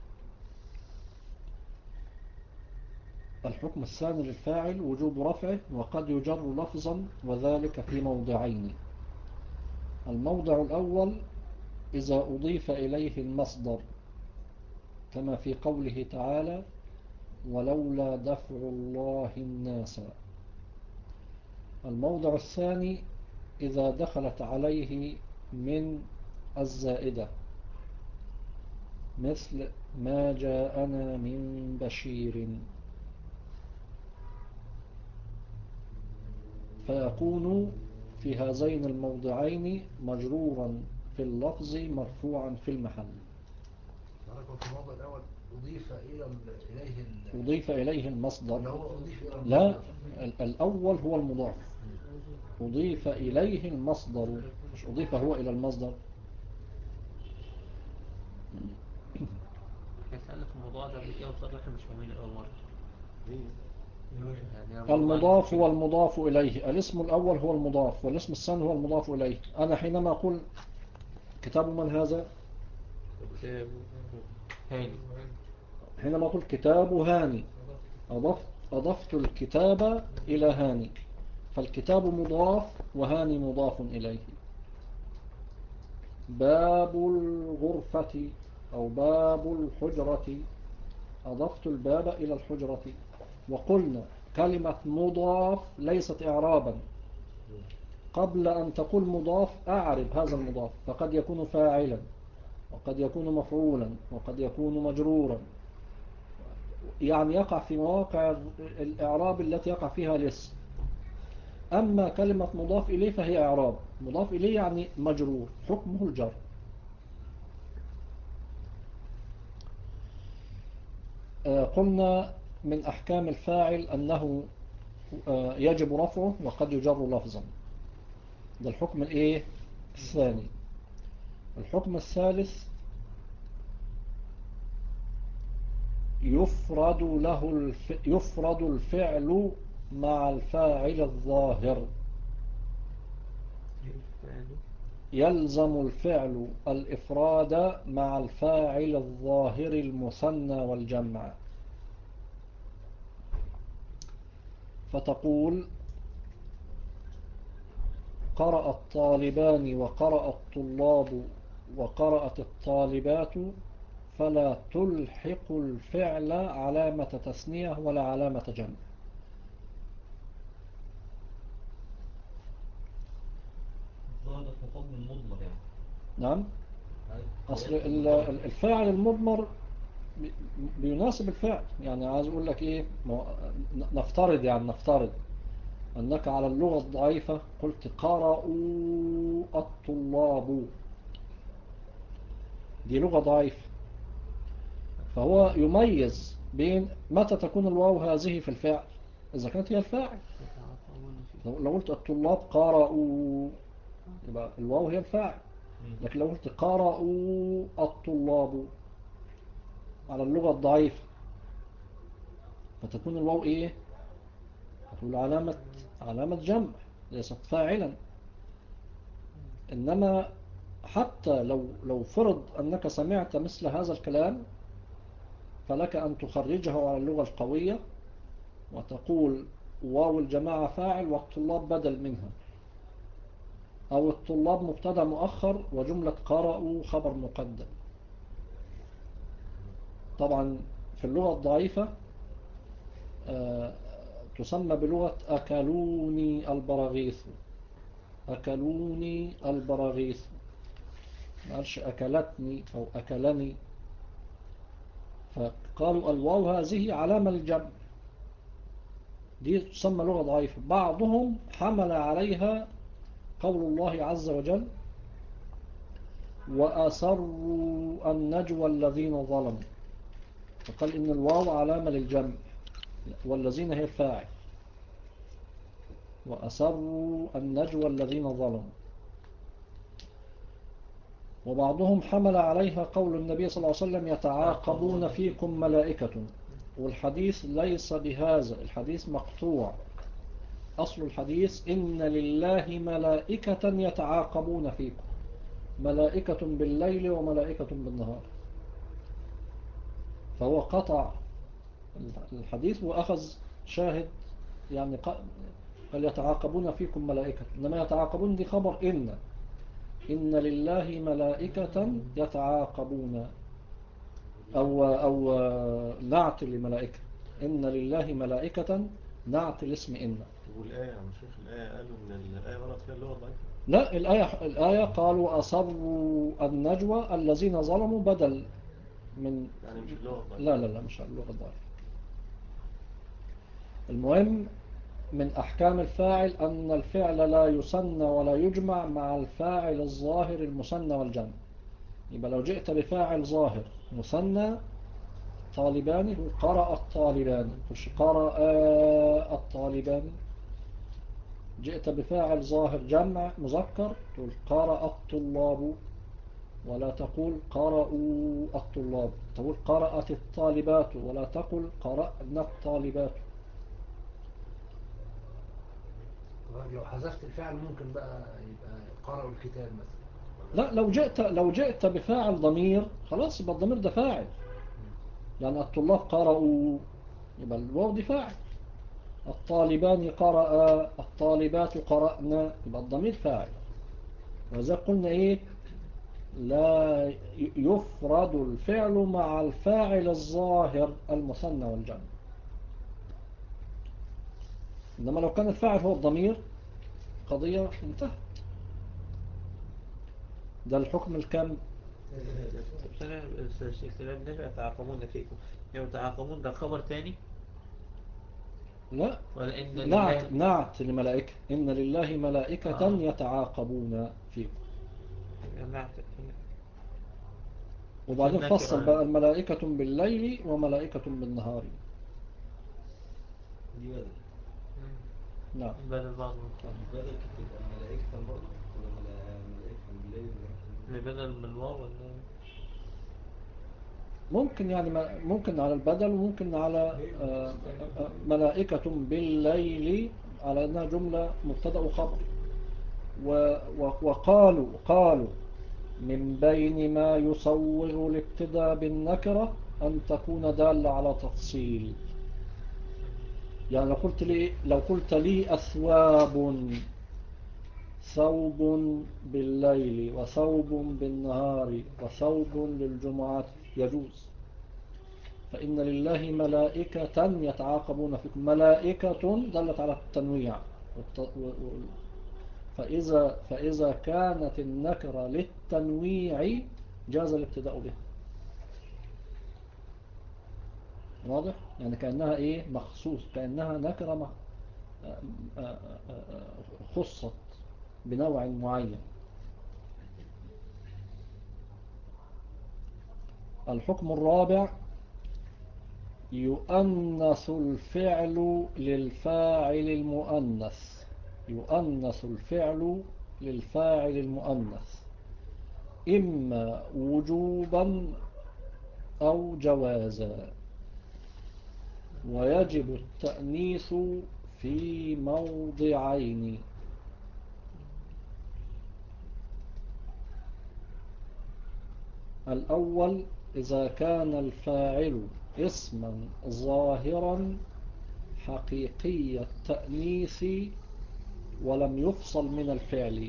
الحكم الثاني للفاعل وجوب رفعه وقد يجر لفظا وذلك في موضعين. الموضع الأول إذا أضيف إليه المصدر كما في قوله تعالى ولولا دفع الله الناس. الموضع الثاني إذا دخلت عليه من الزائدة مثل ما جاءنا من بشير. فيكون في هذين الموضعين مجرورا في اللفظ مرفوعا في المحل. في الموضع الأول أضيف إليه المصدر. أضيف إلى لا، الأول هو المضاف، أضيف إليه المصدر، مش أضيف هو إلى المصدر. كان في الموضوع ده قبل كده وصار احنا مش فاهمين أول مرة. المضاف هو المضاف إليه، الاسم الأول هو المضاف والاسم الثاني هو المضاف إليه. أنا حينما أقول كتاب من هذا، كتاب هاني، حينما أقول كتاب هاني أضفت الكتاب إلى هاني، فالكتاب مضاف وهاني مضاف إليه. باب الغرفة أو باب الحجرة، أضفت الباب إلى الحجرة. وقلنا كلمة مضاف ليست إعرابا، قبل أن تقول مضاف أعرب هذا المضاف، فقد يكون فاعلا وقد يكون مفعولا وقد يكون مجرورا، يعني يقع في مواقع الإعراب التي يقع فيها الاسم. أما كلمة مضاف إليه فهي إعراب، مضاف إليه يعني مجرور، حكمه الجر. قلنا من أحكام الفاعل أنه يجب رفعه وقد يجر لفظا، ده الحكم الإيه؟ الثاني. الحكم الثالث يفرد الفعل مع الفاعل الظاهر. يلزم الفعل الإفراد مع الفاعل الظاهر المثنى والجمع. فتقول قرأ الطالبان وقرأ الطلاب وقرأت الطالبات، فلا تلحق الفعل علامة تثنية ولا علامة جمع. الظاهر ده في مقابل المضمر يعني. نعم، أصل الفاعل المضمر بيناسب الفعل. يعني عايز أقول لك إيه، نفترض أنك على اللغة الضعيفة قلت قرأوا الطلاب، دي لغة ضعيفة، فهو يميز بين متى تكون الواو هذه في الفعل إذا كانت هي الفاعل. لو قلت الطلاب قرأوا يبقى الواو هي الفاعل، لكن لو قلت قرأوا الطلاب على اللغة الضعيفة فتكون الواو إيه؟ هتقول علامة جمع ليست فاعلا. إنما حتى لو فرض أنك سمعت مثل هذا الكلام فلك أن تخرجه على اللغة القوية وتقول واو الجماعة فاعل والطلاب بدل منها، أو الطلاب مبتدا مؤخر وجملة قرأوا خبر مقدم. طبعا في اللغة الضعيفة تسمى بلغة أكلوني البراغيث، أكلوني البراغيث، ما قالش أكلتني أو أكلني. فقالوا الواو هذه علامة الجمع، دي تسمى لغة ضعيفة. بعضهم حمل عليها قول الله عز وجل وأسروا النجوى الذين ظلموا، فقال إن الواو علامة للجمع والذين هي الفاعل، وأسروا النجوى الذين ظلموا. وبعضهم حمل عليها قول النبي صلى الله عليه وسلم يتعاقبون فيكم ملائكة، والحديث ليس بهذا، الحديث مقطوع. أصل الحديث إن لله ملائكة يتعاقبون فيكم، ملائكة بالليل وملائكة بالنهار. فهو قطع الحديث وأخذ شاهد، يعني قال يتعاقبون فيكم ملائكة، إنما يتعاقبون دي خبر إن لله ملائكة يتعاقبون، أو نعت لملائكة، إن لله ملائكة نعت الاسم إن. والآية يا شيخ، الآية قالوا إن الآية ورد فيها اللغة الضعيفة. لا، الآية قالوا أصروا النجوى الذين ظلموا بدل من، يعني مش اللغة الضعيفة. لا مش اللغة الضعيفة. المهم من أحكام الفاعل أن الفعل لا يثنى ولا يجمع مع الفاعل الظاهر المثنى والجمع. يبقى لو جئت بفاعل ظاهر مثنى طالبان قرأ الطالبان، مش قرأ الطالبان. جئت بفاعل ظاهر جمع مذكر تقول قرأ الطلاب، ولا تقول قرأوا الطلاب. تقول قرأت الطالبات ولا تقول قرأنا الطالبات. لو حذفت الفعل ممكن بقى يبقى قرأوا الكتاب مثلا. لا، لو جئت بفاعل ضمير خلاص يبقى الضمير ده فاعل، يعني الطلاب قرأوا يبقى الواو دي فاعل، الطالبان قرأ، الطالبات قرأنا، يبقى الضمير فاعل. وإذا قلنا إيه؟ لا يفرد الفعل مع الفاعل الظاهر المثنى والجمع. إنما لو كان الفاعل هو الضمير قضية انتهت. ده الحكم الكم. الكلام ده يتعاقبون فيكم، يتعاقبون ده خبر تاني لا، ولا إن لله؟ نعت لملائكة، إن لله ملائكة يتعاقبون فيكم. نعت. وبعدين فصل بقى الملائكة بالليل وملائكة بالنهار. دي بدل. نعم. بدل بعض بدل كانت تبقى ملائكة برضه ولا ملائكة بالليل وملائكة بدل من الواو ولا ممكن يعني ممكن على البدل وممكن على ملائكة بالليل على أنها جملة مبتدأ وخبر. وقالوا من بين ما يصوغ الابتداء بالنكرة أن تكون دالة على تفصيل. يعني لو قلت لي أثواب، ثوب بالليل وثوب بالنهار وثوب للجمعة يجوز. فإن لله ملائكة يتعاقبون فيكم، ملائكة دلت على التنويع. فإذا كانت النكرة للتنويع جاز الابتداء بها. واضح؟ يعني كأنها إيه؟ مخصوص، كأنها نكرة خصت بنوع معين. الحكم الرابع يؤنث الفعل للفاعل المؤنث. يؤنث الفعل للفاعل المؤنث إما وجوبا أو جوازا، ويجب التأنيث في موضعين. الأول إذا كان الفاعل اسما ظاهرا حقيقي التأنيث ولم يفصل من الفعل.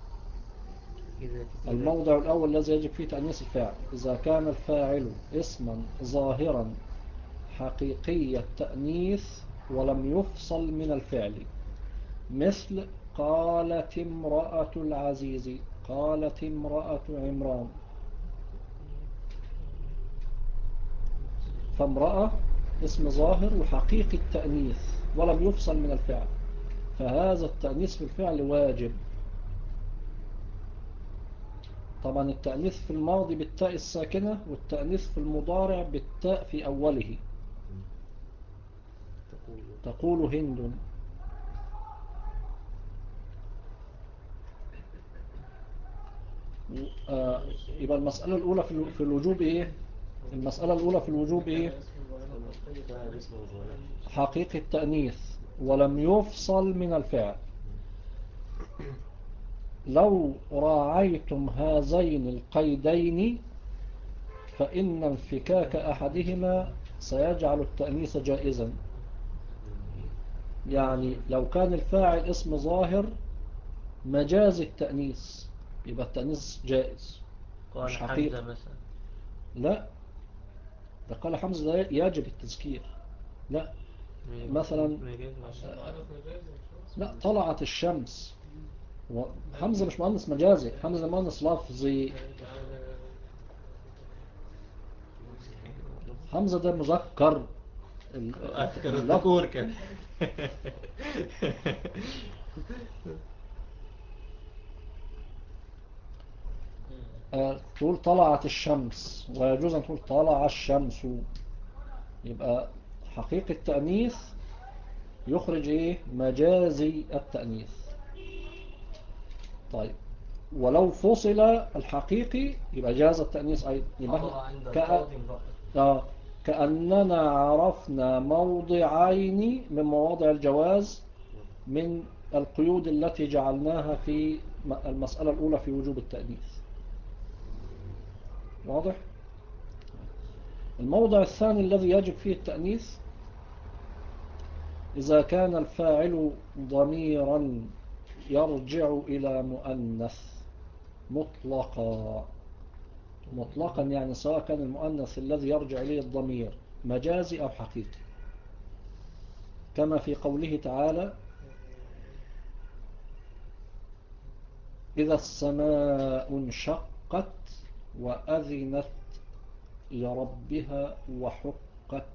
الموضع الأول الذي يجب فيه تأنيث الفاعل إذا كان الفاعل اسما ظاهرا حقيقي التأنيث ولم يفصل من الفعل، مثل قالت امرأة العزيز، قالت امرأة عمران. فامرأة اسم ظاهر وحقيقي التأنيث ولم يفصل من الفعل، فهذا التأنيث في الفعل واجب. طبعا التأنيث في الماضي بالتاء الساكنة، والتأنيث في المضارع بالتاء في أوله. تقول هند. يبقى المسألة الأولى في الوجوب إيه؟ المسألة الأولى في الوجوب إيه؟ حقيقي التأنيث ولم يفصل من الفعل. لو راعيتم هذين القيدين فإن انفكاك أحدهما سيجعل التأنيث جائزا. يعني لو كان الفاعل اسم ظاهر مجاز التأنيث يبقى التأنيث جائز مش حقيقي. مثلا لا، ده قال حمزة ده يجب التذكير. لا، مثلا لا، طلعت الشمس. حمزة مش مؤنث مجازي، حمزة مؤنث لفظي. حمزة ده مذكر أذكر اللفظ الذكور كان. تقول طلعت الشمس، ويجوز أن تقول طلع الشمس، يبقى حقيقة التأنيث يخرج إيه؟ مجازي التأنيث. طيب ولو فصل الحقيقي يبقى جاز التأنيث أيضا. يبقى حضر عند كأ... القاضي فقط. كأننا عرفنا موضعين من مواضع الجواز من القيود التي جعلناها في المسألة الأولى في وجوب التأنيث. واضح؟ الموضع الثاني الذي يجب فيه التأنيث إذا كان الفاعل ضميرا يرجع إلى مؤنث مطلقا. مطلقا يعني سواء كان المؤنث الذي يرجع إليه الضمير مجازي أو حقيقي، كما في قوله تعالى إذا السماء انشقت وأذنت لربها وحقت،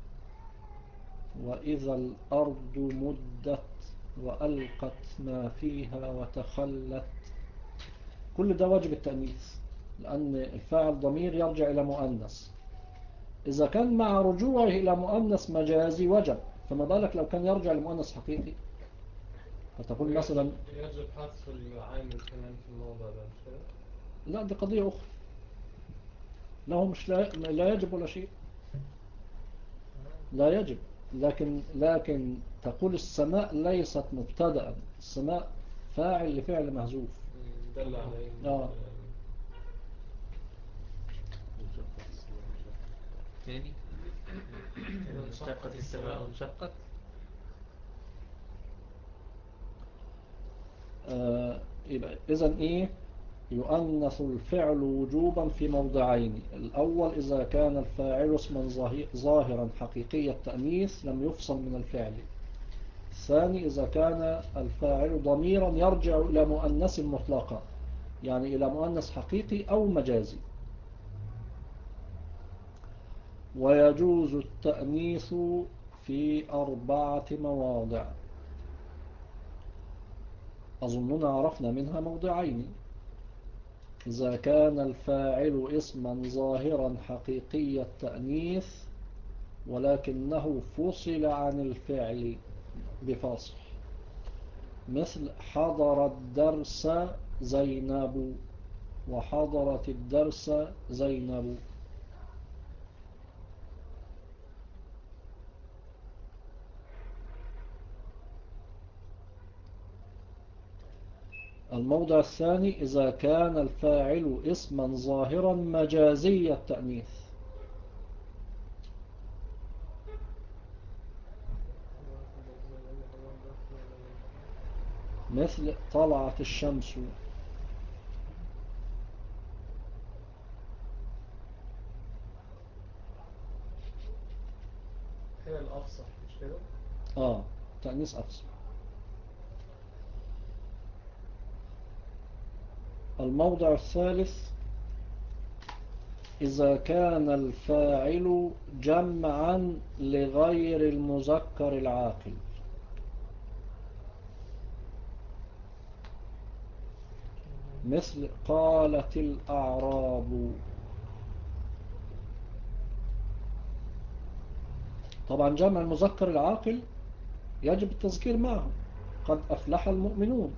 وإذا الأرض مدت وألقت ما فيها وتخلت. كل ده واجب التأنيث لأن الفاعل ضمير يرجع إلى مؤنث. إذا كان مع رجوعه إلى مؤنث مجازي وجب، فما بالك لو كان يرجع لمؤنث حقيقي. فتقول مثلا يجب حذف العامل كمان في الموضع ده، مش كده؟ لا، دي قضية أخرى. له مش لا يجب ولا شيء، لا يجب. لكن تقول السماء ليست مبتدأ، السماء فاعل لفعل محذوف. دل على آه. تاني انشقت السماء وانشقت. يبقى إذن إيه؟ يؤنث الفعل وجوبا في موضعين. الأول إذا كان الفاعل اسما ظاهرا حقيقي التأنيث لم يفصل من الفعل. الثاني إذا كان الفاعل ضميرا يرجع إلى مؤنث مطلقا، يعني إلى مؤنث حقيقي أو مجازي. ويجوز التأنيث في 4 مواضع، أظننا عرفنا منها موضعين. إذا كان الفاعل اسما ظاهرا حقيقي التأنيث ولكنه فصل عن الفعل بفاصل، مثل حضر الدرس زينب وحضرت الدرس زينب. الموضع الثاني إذا كان الفاعل اسما ظاهرا مجازي التأنيث، مثل طلعت الشمس. هي الأفصح مش كده؟ تأنيث أفصل. الموضع الثالث إذا كان الفاعل جمعا لغير المذكر العاقل، مثل قالت الأعراب. طبعا جمع المذكر العاقل يجب التذكير معه، قد أفلح المؤمنون.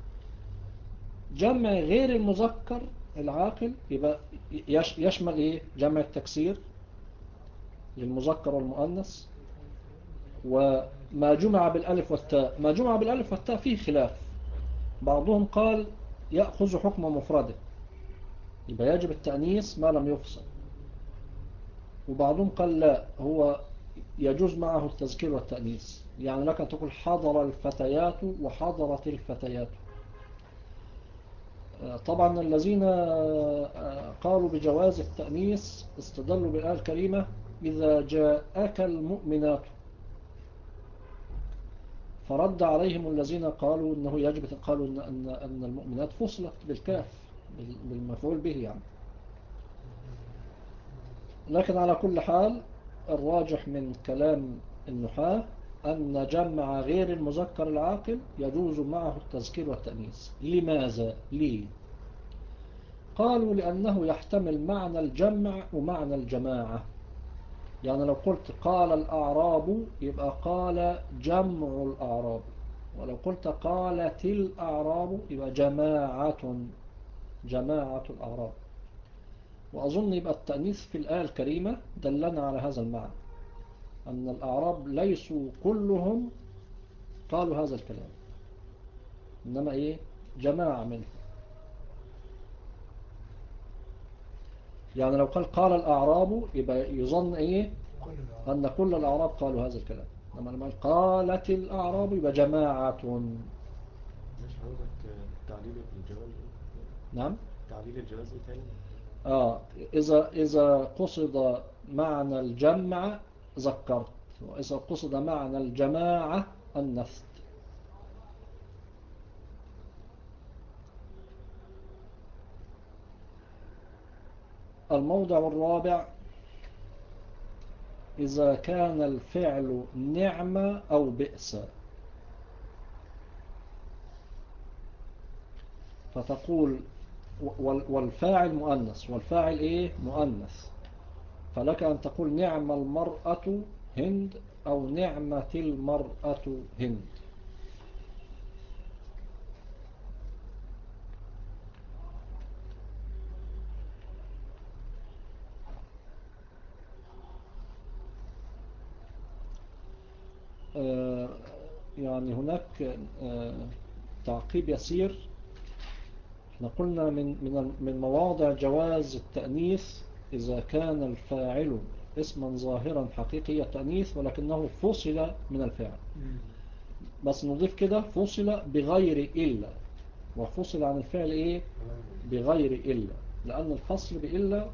جمع غير المذكر العاقل يبقى يشمل إيه؟ جمع التكسير للمذكر والمؤنث، وما جمع بالألف والتاء. ما جمع بالألف والتاء فيه خلاف، بعضهم قال يأخذ حكم مفرده يبقى يجب التأنيث ما لم يفصل، وبعضهم قال لا، هو يجوز معه التذكير والتأنيث. يعني لك أن تقول حضر الفتيات وحضرت الفتيات. طبعا الذين قالوا بجواز التأنيث استدلوا بالآية الكريمة إذا جاءك المؤمنات، فرد عليهم الذين قالوا إنه يجب، قالوا أن المؤمنات فصلت بالكاف بالمفعول به يعني. لكن على كل حال الراجح من كلام النحاة أن جمع غير المذكر العاقل يجوز معه التذكير والتأنيث. لماذا؟ ليه؟ قالوا لأنه يحتمل معنى الجمع ومعنى الجماعة. يعني لو قلت قال الأعراب يبقى قال جمع الأعراب، ولو قلت قالت الأعراب يبقى جماعة الأعراب. وأظن يبقى التأنيث في الآية الكريمة دلنا على هذا المعنى، أن الأعراب ليسوا كلهم قالوا هذا الكلام، إنما إيه؟ جماعة منهم. يعني لو قال الأعراب يبقى يظن إيه؟ أن كل الأعراب قالوا هذا الكلام، إنما لما قالت الأعراب يبقى جماعة. مش عاوزك تعليل الجواز. نعم. تعليل الجواز تاني. إذا قصد معنى الجمع ذكرت، وإذا قصد معنى الجماعة أنثت. الموضع الرابع: إذا كان الفعل نعمة أو بئس، فتقول والفاعل مؤنث، والفاعل إيه؟ مؤنث، فلك أن تقول نعم المرأة هند أو نعمة المرأة هند. يعني هناك تعقيب يسير. احنا قلنا من مواضع جواز التأنيث إذا كان الفاعل اسما ظاهرا حقيقي التأنيث ولكنه فصل من الفعل. بس نضيف كده فصل بغير إلا، وفصل عن الفعل إيه؟ بغير إلا، لأن الفصل بإلا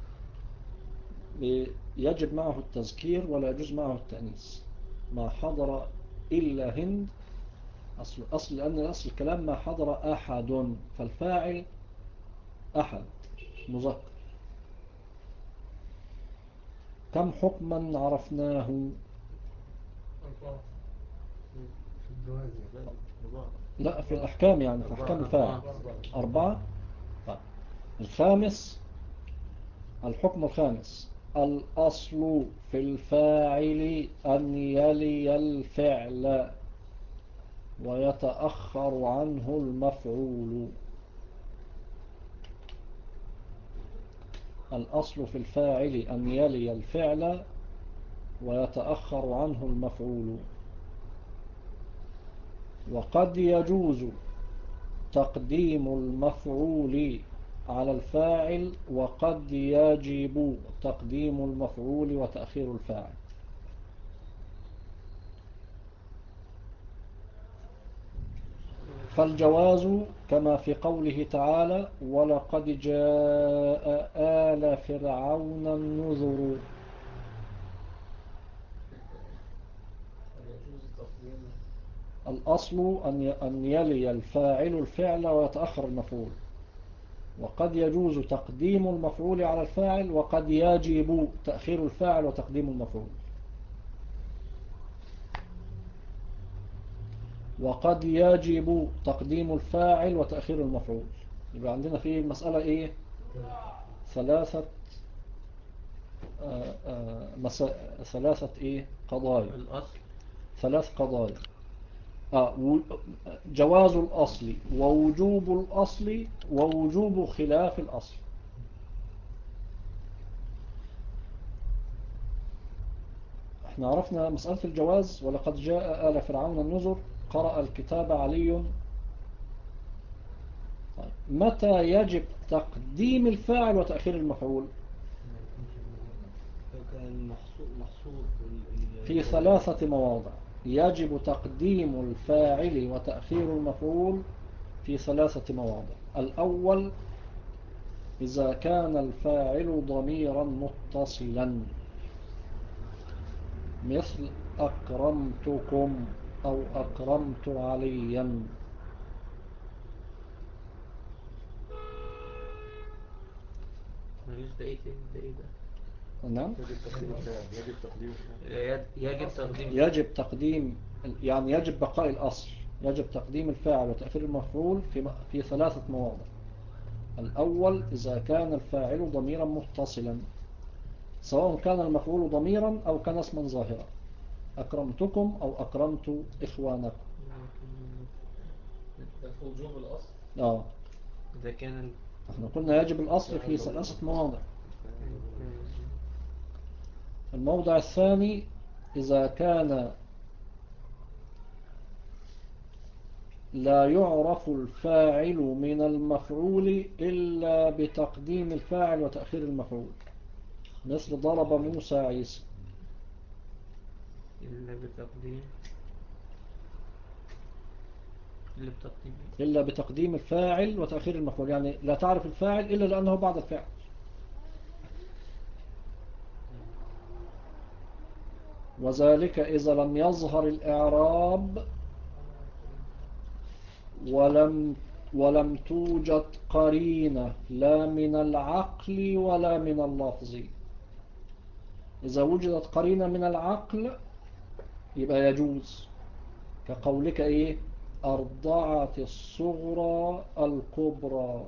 يجب معه التذكير ولا يجوز معه التأنيث. ما حضر إلا هند أصل لأن أصل الكلام ما حضر أحد، فالفاعل أحد مذكر. كم حكما عرفناه؟ لا، في الأحكام، يعني في أحكام الفاعل 4. طيب. الخامس، الحكم الخامس: الأصل في الفاعل أن يلي الفعل ويتأخر عنه المفعول. الأصل في الفاعل أن يلي الفعل ويتأخر عنه المفعول. وقد يجوز تقديم المفعول على الفاعل، وقد يجب تقديم المفعول وتأخير الفاعل. فالجواز كما في قوله تعالى: ولقد جاء آل فرعون النذر. الأصل أن يلي الفاعل الفعل ويتأخر المفعول، وقد يجوز تقديم المفعول على الفاعل، وقد يجب تأخير الفاعل وتقديم المفعول. وقد يجب تقديم الفاعل وتأخير المفعول. يبقى عندنا في المسألة إيه؟ ثلاثة إيه؟ قضايا. الأصل 3 قضايا. جواز الأصل ووجوب الأصل ووجوب خلاف الأصل. احنا عرفنا مسألة الجواز: ولقد جاء آل فرعون النذر. قرأ الكتاب علي. طيب. متى يجب تقديم الفاعل وتأخير المفعول؟ كان محصور في 3 مواضع يجب تقديم الفاعل وتأخير المفعول، في 3 مواضع. الأول: إذا كان الفاعل ضميرا متصلا، مثل أكرمتكم أو أكرمت عليا. ملوش ده ايه تاني، ده ايه ده؟ نعم. يجب تقديم يعني يجب بقاء الأصل، يجب تقديم الفاعل وتأخير المفعول في 3 مواضع. الأول إذا كان الفاعل ضميرا متصلا، سواء كان المفعول ضميرا أو كان اسما ظاهرا، أكرمتكم أو أكرمت إخوانكم. ده في وجوب الأصل. إذا كان احنا قلنا يجب الأصل في 3 مواضع. الموضع الثاني إذا كان لا يعرف الفاعل من المفعول إلا بتقديم الفاعل وتأخير المفعول، مثل ضرب موسى عيسى. إلا بتقديم الفاعل وتأخير المفعول، يعني لا تعرف الفاعل إلا لأنه بعد الفعل. وذلك إذا لم يظهر الإعراب ولم توجد قرينة لا من العقل ولا من اللفظ. إذا وجدت قرينة من العقل يبقى يجوز، كقولك إيه أرضعت الصغرى الكبرى.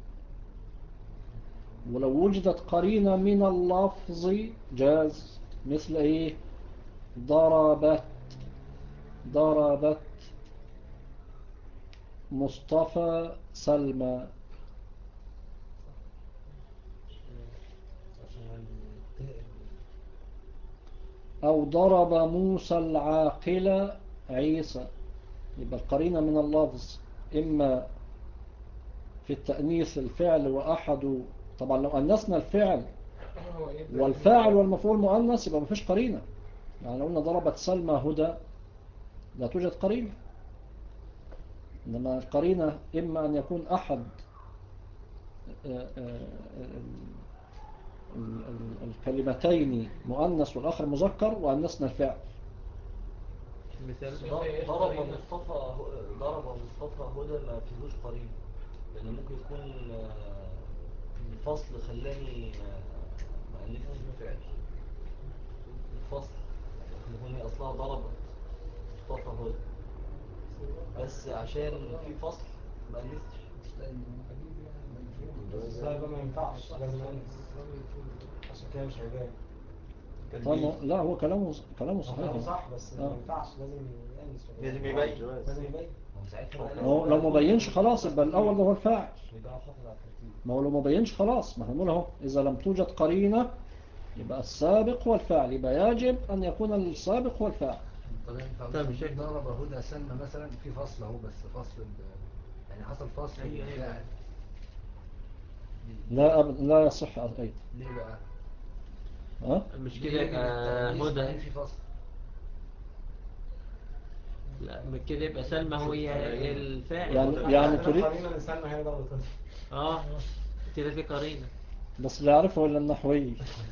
ولو وجدت قرينة من اللفظ جاز، مثل إيه ضربت مصطفى سلمى. أو ضرب موسى العاقل عيسى. يبقى القرينة من اللفظ إما في التأنيث الفعل وأحد، طبعا لو أنسنا الفعل والفاعل والمفعول مؤنث يبقى مفيش قرينة. يعني لو قلنا ضربت سلمى هدى لا توجد قرينة. إنما القرينة إما أن يكون أحد الكلمتين مؤنث والآخر مذكر وأنسنا الفعل. ضرب مصطفى هدى ما فيهوش قريب، لأن ممكن يكون الفصل خلاني ما ألفتش الفعل. الفصل هنا أصلها ضربت مصطفى هدى، بس عشان في فصل ما ألفتش. لا ده ما ينفعش، لازم أنس عشان كده مش هيبان. لا هو كلامه صحيح. كلامه صح بس ما ينفعش، لازم يأنس. لازم يبين. لو ما بينش خلاص يبقى الأول ده هو الفاعل. ما هو لو ما بينش خلاص، ما هنقول اهو إذا لم توجد قرينة يبقى السابق هو الفاعل، يبقى يجب أن يكون السابق هو الفاعل. طيب الشيخ ضرب هدى سلمى مثلا في فصل اهو، بس فصل يعني حصل فصل بالفعل. لا يصح أيضا. ليه بقى؟ مش كده يبقى هدى في فصل. لا كده يبقى سلمى هي الفاعل. يعني تريد قرينة سلمى هي ضربت كده في قرينة، بس لا يعرفه إلا النحوي.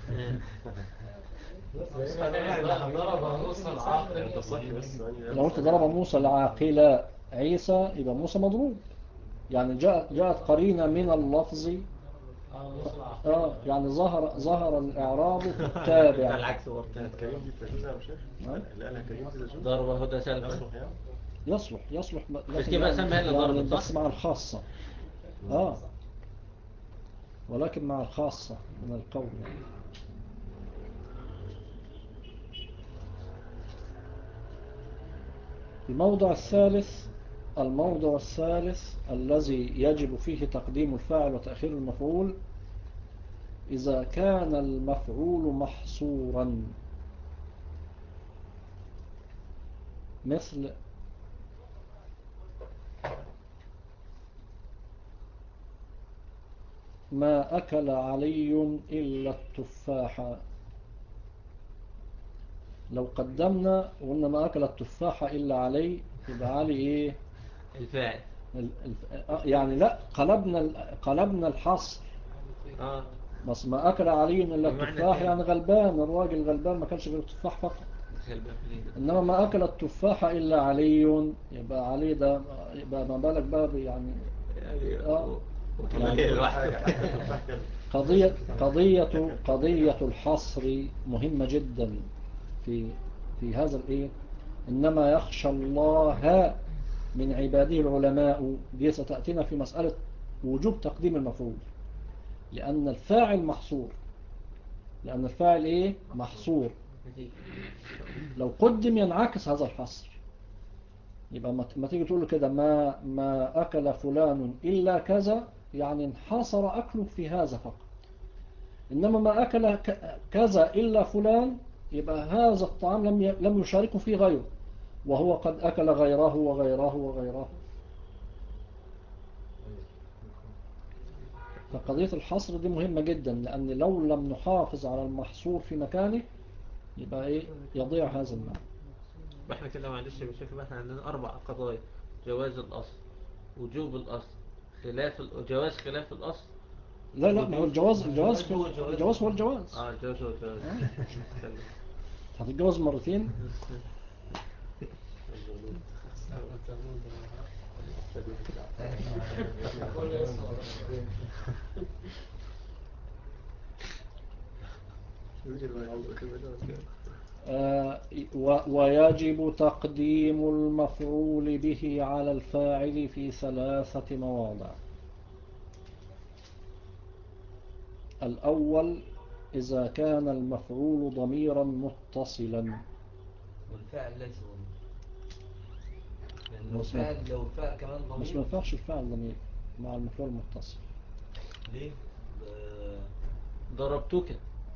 لو قلت ضرب موسى العاقل عيسى يبقى موسى مضروب، يعني جاءت قرينة من اللفظ. يعني ظهر الإعراب في التابع. العكس برضه. كريم دي تجوز يا شيخ؟ لا لا كريم دي تجوز. ضرب هدى سلمى يصلح بس كده سلمى هي اللي ضربت صح؟ بس مع الخاصة. ولكن مع الخاصة من القول. الموضع الثالث الذي يجب فيه تقديم الفاعل وتأخير المفعول إذا كان المفعول محصورا، مثل ما أكل علي إلا التفاح. لو قدمنا وقلنا ما أكل التفاح إلا علي يبقى علي إيه الفاعل. يعني لا قلبنا الحصر. بس ما أكل علي إلا التفاح يعني غلبان، الراجل غلبان ما كانش غير التفاح فقط. إنما ما أكل التفاح إلا علي يبقى علي ده يبقى ما بالك بقى يعني قضية الحصر مهمة جدا في هذا الايه. انما يخشى الله من عباده العلماء، دي ستأتينا في مسألة وجوب تقديم المفعول، لأن الفاعل محصور. لأن الفاعل ايه محصور، لو قدم ينعكس هذا الحصر. يبقى ما تيجي تقول له كده ما أكل فلان إلا كذا، يعني انحصر أكله في هذا فقط. إنما ما أكل كذا إلا فلان، يبقى هذا الطعام لم يشاركه فيه غيره، وهو قد أكل غيره وغيره وغيره. فقضية الحصر دي مهمة جدا، لأن لو لم نحافظ على المحصور في مكانه يبقى إيه يضيع هذا المعنى. واحنا كده معلش يا شيخ، احنا عندنا 4 قضايا: جواز الأصل، وجوب الأصل، جواز خلاف الأصل. لا ما هو الجواز الجواز هو الجواز. الجواز هو الجواز. هتتجوز مرتين. ويجب تقديم المفعول به على الفاعل في 3 مواضع. الأول إذا كان المفعول ضميرا متصلا، والفاعل ليس ضمير. يعني لو الفاعل كمان ضمير، بس ما ينفعش الفاعل ضمير مع المفعول المتصل. ليه؟ ضربتك.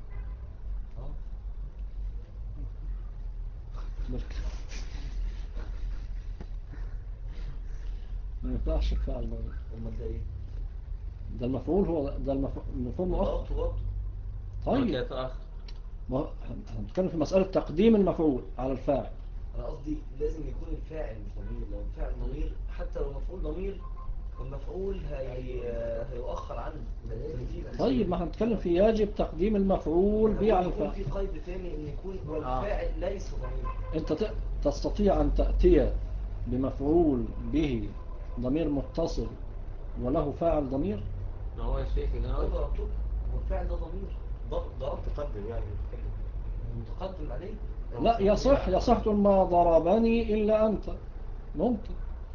ما ينفعش الفاعل ضمير. امال ده ايه؟ ده المفعول، هو ده المفعول مؤخر. طيب ما هنتكلم في مسألة تقديم المفعول على الفاعل. انا قصدي لازم يكون الفاعل مش ضمير. لو الفاعل ضمير حتى لو مفعول ضمير، المفعول هيؤخر عنه. طيب ما هنتكلم في يجب تقديم المفعول به على الفاعل. يكون في قيد ثاني ان يكون والفاعل ليس ضمير. انت تستطيع ان تأتي بمفعول به ضمير متصل وله فاعل ضمير؟ ما هو يا شيخ اللي انا قلت والفاعل ده ضمير. ضرب تقدم يعني متقدم عليه. لا يصح تقول ما ضربني إلا أنت، ممكن.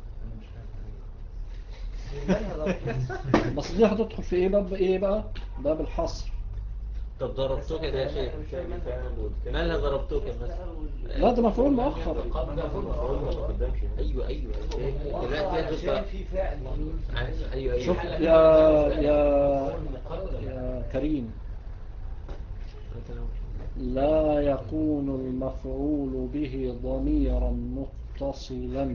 بس دي هتدخل في ايه بقى باب الحصر. طب ضربتك ده يا شيخ، مالها ضربتك مثلا؟ لا ده مفعول مؤخر. ايوه دلوقتي في فاعل ايوه شوف يا كريم، لا يكون المفعول به ضميرا متصلا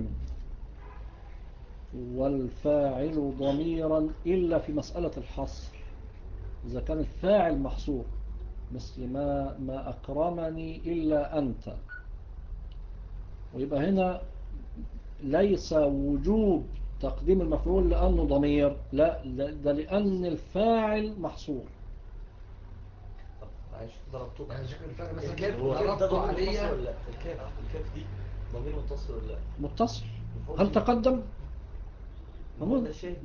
والفاعل ضميرا إلا في مسألة الحصر، إذا كان الفاعل محصور، مثل ما أكرمني إلا أنت. ويبقى هنا ليس وجوب تقديم المفعول لأنه ضمير، لا ده لأن الفاعل محصور. معلش ضربتك يعني شكل الفرق مثلا الكاف ده ضمير متصل ولا لا؟ الكاف دي ضمير متصل ولا لا؟ متصل. هل تقدم؟ ده شيء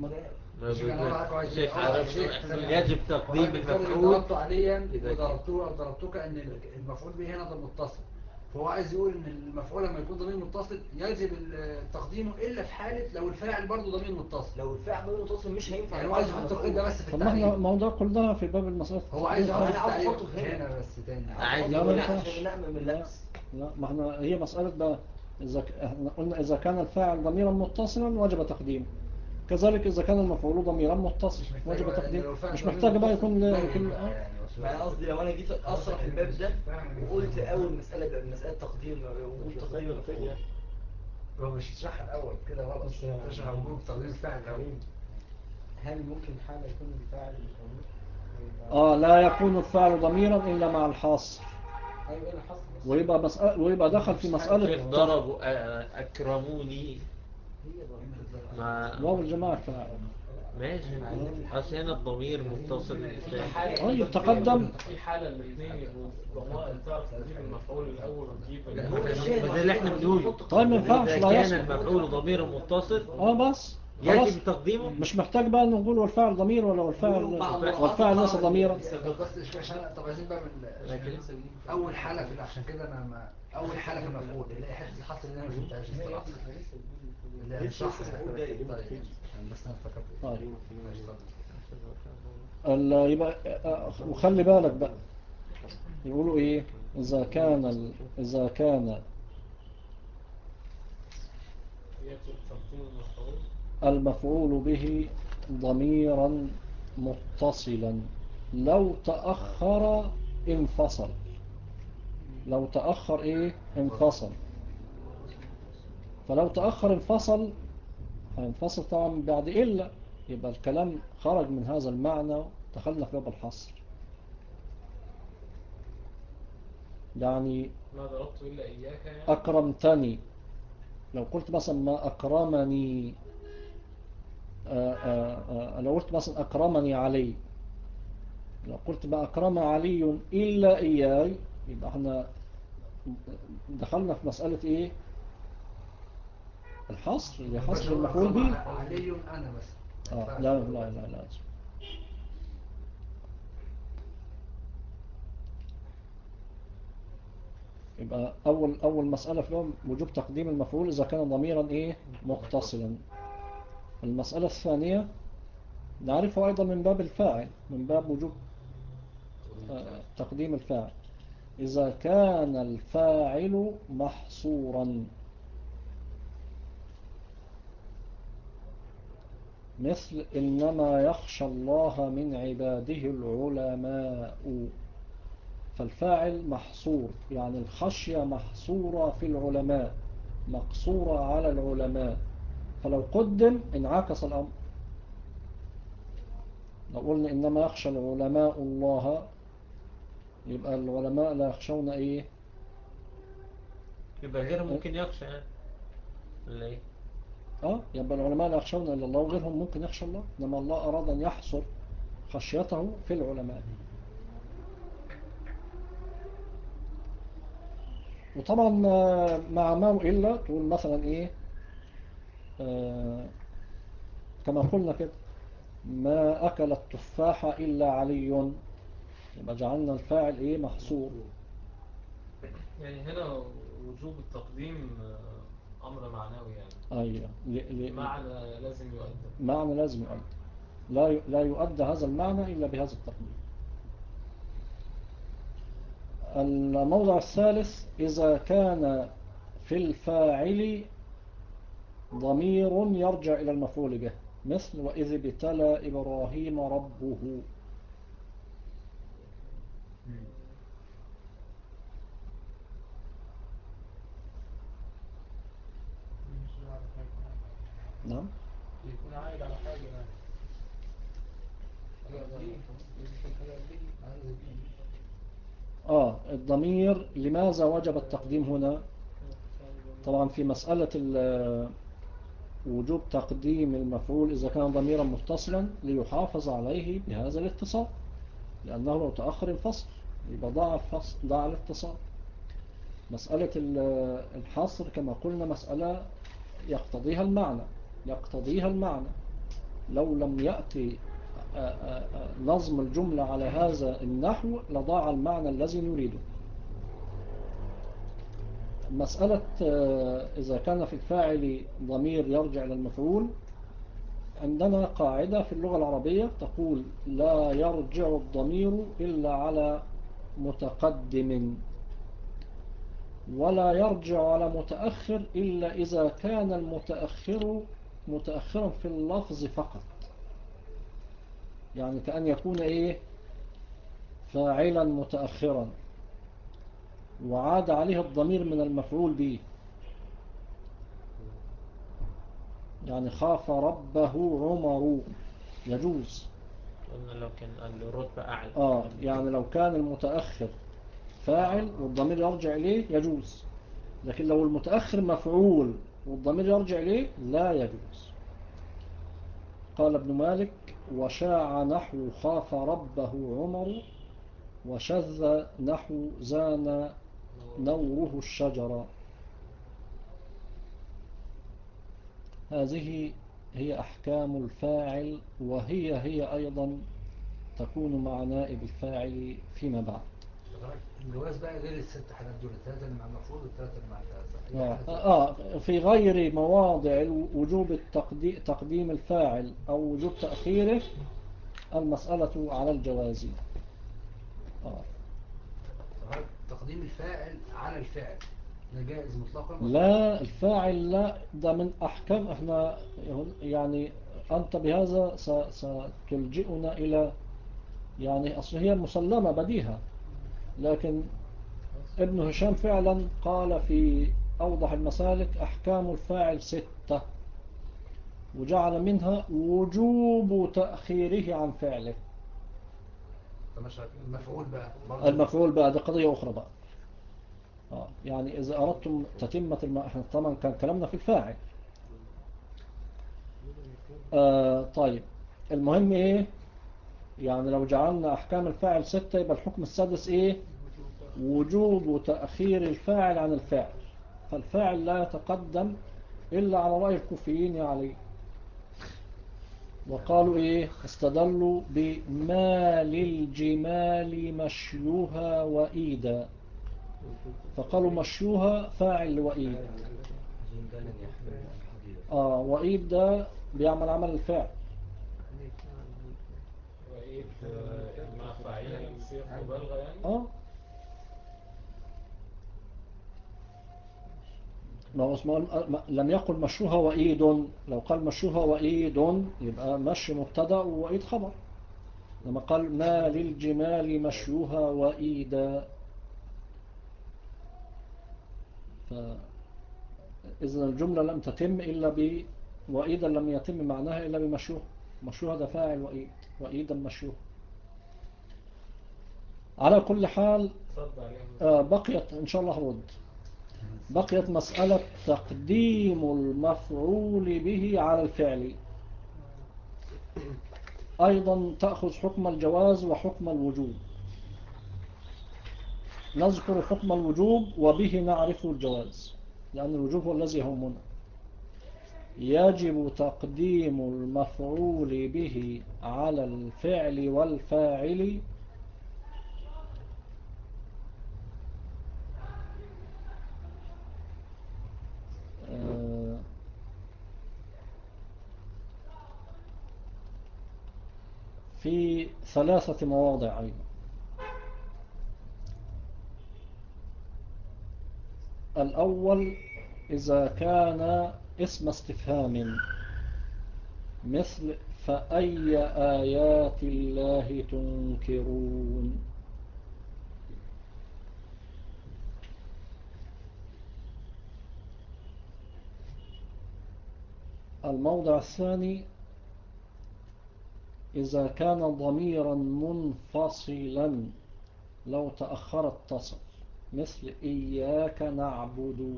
يجب تقديم المفعول. ضربته عليا وضربته او ضربتك ان المفعول به هنا ضمير متصل، فهو عايز يقول ان المفعول لما يكون ضمير متصل يجب تقديمه الا في حاله لو الفاعل برضه ضمير متصل. لو الفاعل ضمير متصل مش هينفع. يعني هو عايز يحط القيد ده بس في طب ما التعريف. احنا موضوع قلناها في باب المسألة. هو عايز يحطه هنا بس تاني. عايز لا ما ينفعش. لا ما احنا هي مسألة بقى احنا قلنا إذا كان الفاعل ضميرا متصلا وجب تقديمه، كذلك إذا كان المفعول ضميرا متصل وجب تقديمه. مش محتاج بقى يكون ما قصدي لو انا جيت أشرح الباب ده وقلت أول مسألة بقى مسألة تقديم وجود تقديم المفعول. هو مش يشرحها الأول كده غلط، تشرح وجود تقديم الفاعل الأول. هل ممكن حالة يكون الفاعل مش ضمير؟ لا يكون الفاعل ضميرا إلا مع الحصر. ايوه ايه الحصر بس. ويبقى دخل في مسألة ضربوا أكرموني واو الجماعة فاعل. ماشي. أصل هنا الضمير متصل طيب تقدم. في حالة الاثنين يبقوا ضمائر، تعرف تجيب المفعول الأول وتجيب ده اللي احنا بنقوله. طيب ما ينفعش. إذا كان المفعول ضمير متصل بس يجب تقديمه. مش محتاج بقى نقول والفاعل ضمير ولا والفاعل ليس ضميرا. بس عشان طب عايزين بقى من اول حاله في عشان كده انا ما اول حاله في المفعول اللي هي حته الحصر اللي انا ما فهمتهاش الصراحه اللي هي صح. بس انا افتكرت يبقى وخلي بالك بقى يقولوا ايه اذا كان المفعول به ضميرا متصلا لو تأخر انفصل. لو تأخر ايه انفصل. فلو تأخر انفصل هينفصل طبعا بعد إلا، يبقى الكلام خرج من هذا المعنى دخلنا في باب الحصر. يعني ما ضربت إلا إياك يعني. أكرمتني، لو قلت مثلا ما أكرمني لو قلت مثلا أكرمني علي، لو قلت ما أكرم علي إلا إياي، يبقى احنا دخلنا في مسألة إيه الحصر اللي حصر المفعول به. علي أنا بس لا لا لا لا. يبقى أول مسألة في يوم وجوب تقديم المفعول إذا كان ضميرا إيه متصلا. المسألة الثانية نعرفه أيضا من باب الفاعل، من باب وجوب تقديم الفاعل إذا كان الفاعل محصورا، مثل إنما يخشى الله من عباده العلماء. فالفاعل محصور، يعني الخشية محصورة في العلماء، مقصورة على العلماء، فلو قدم انعكس الأمر. لو قلنا إنما يخشى العلماء الله، يبقى العلماء لا يخشون إيه؟ يبقى غير ممكن يخشى يعني ولا إيه؟ يبقى العلماء لا يخشون إلا الله وغيرهم ممكن يخشى الله، إنما الله أراد أن يحصر خشيته في العلماء. وطبعا مع ما وإلا تقول مثلا إيه كما قلنا كده ما أكل التفاح إلا علي، يبقى جعلنا الفاعل إيه محصور. يعني هنا وجوب التقديم أمر معنوي يعني. أيوة معنى لازم يؤدى. معنى لازم يؤدى، لا يؤدى هذا المعنى إلا بهذا التقديم. الموضع الثالث إذا كان في الفاعل ضمير يرجع إلى المفعول به، مثل وإذ ابتلى إبراهيم ربه. نعم يكون عائد على حاجة يعني. الضمير لماذا وجب التقديم هنا؟ طبعا في مسألة وجوب تقديم المفعول إذا كان ضميرا متصلا ليحافظ عليه بهذا الاتصال، لأنه لو تأخر الفصل يبقى ضاع الاتصال. مسألة الحصر كما قلنا مسألة يقتضيها المعنى. لو لم يأتي نظم الجملة على هذا النحو لضاع المعنى الذي نريده. مسألة إذا كان في الفاعل ضمير يرجع إلى المفعول، عندنا قاعدة في اللغة العربية تقول لا يرجع الضمير إلا على متقدم، ولا يرجع على متأخر إلا إذا كان المتأخر متأخرا في اللفظ فقط. يعني كأن يكون إيه فاعلا متأخرا وعاد عليه الضمير من المفعول به، يعني خاف ربه عمر يجوز. قلنا لو كان الرتبة أعلى. يعني لو كان المتأخر فاعل والضمير يرجع إليه يجوز، لكن لو المتأخر مفعول والضمير يرجع إليه لا يجوز. قال ابن مالك وشاع نحو خاف ربه عمر، وشذ نحو زان نوره الشجرة. هذه هي أحكام الفاعل، وهي أيضا تكون مع نائب الفاعل فيما بعد. الجواز بقى غير الست حالات دول، الثلاثة اللي مع المفروض والثلاثة اللي مع الثلاثة. في غير مواضع وجوب تقديم الفاعل أو وجوب تأخيره المسألة على الجواز. تقديم الفاعل على الفعل ده جائز مطلقا؟ لا، الفاعل لا، ده من أحكام احنا يعني. أنت بهذا ستلجئنا إلى يعني أصل هي مسلمة بديهة، لكن ابن هشام فعلا قال في أوضح المسالك أحكام الفاعل 6، وجعل منها وجوب تأخيره عن فعله. المفعول بقى المفعول بقى ده قضية أخرى بقى. يعني إذا أردتم تتمة احنا طبعا كان كلامنا في الفاعل. طيب، المهم إيه؟ يعني لو جعلنا أحكام الفاعل 6 يبقى الحكم السادس إيه؟ وجوب تأخير الفاعل عن الفاعل. فالفاعل لا يتقدم إلا على رأي الكوفيين عليه. وقالوا إيه؟ استدلوا بما للجمال مشيوها وإيدا، فقالوا مشيوها فاعل وإيد. وإيد ده بيعمل عمل الفاعل. وإيه مع فاعلين صيغ مبالغة يعني؟ ما هو اسمه لم يقل مشوها وإيد. لو قال مشوها وإيد يبقى مشي مبتدا وإيد خبر. لما قال ما للجمال مشيوها وإيدا، فإذن الجملة لم تتم إلا وإيدا لم يتم معناها إلا بمشوها. مشوها ده فاعل وإيد، وإيدا مشوها. على كل حال بقيت إن شاء الله رد. بقيت مسألة تقديم المفعول به على الفعل، أيضا تأخذ حكم الجواز وحكم الوجوب. نذكر حكم الوجوب وبه نعرف الجواز، لأن الوجوب هو الذي يهمنا. يجب تقديم المفعول به على الفعل والفاعل في 3 مواضع أيضا. الأول إذا كان اسم استفهام مثل فأي آيات الله تنكرون. الموضع الثاني إذا كان ضميرا منفصلا لو تأخر اتصل، مثل إياك نعبد.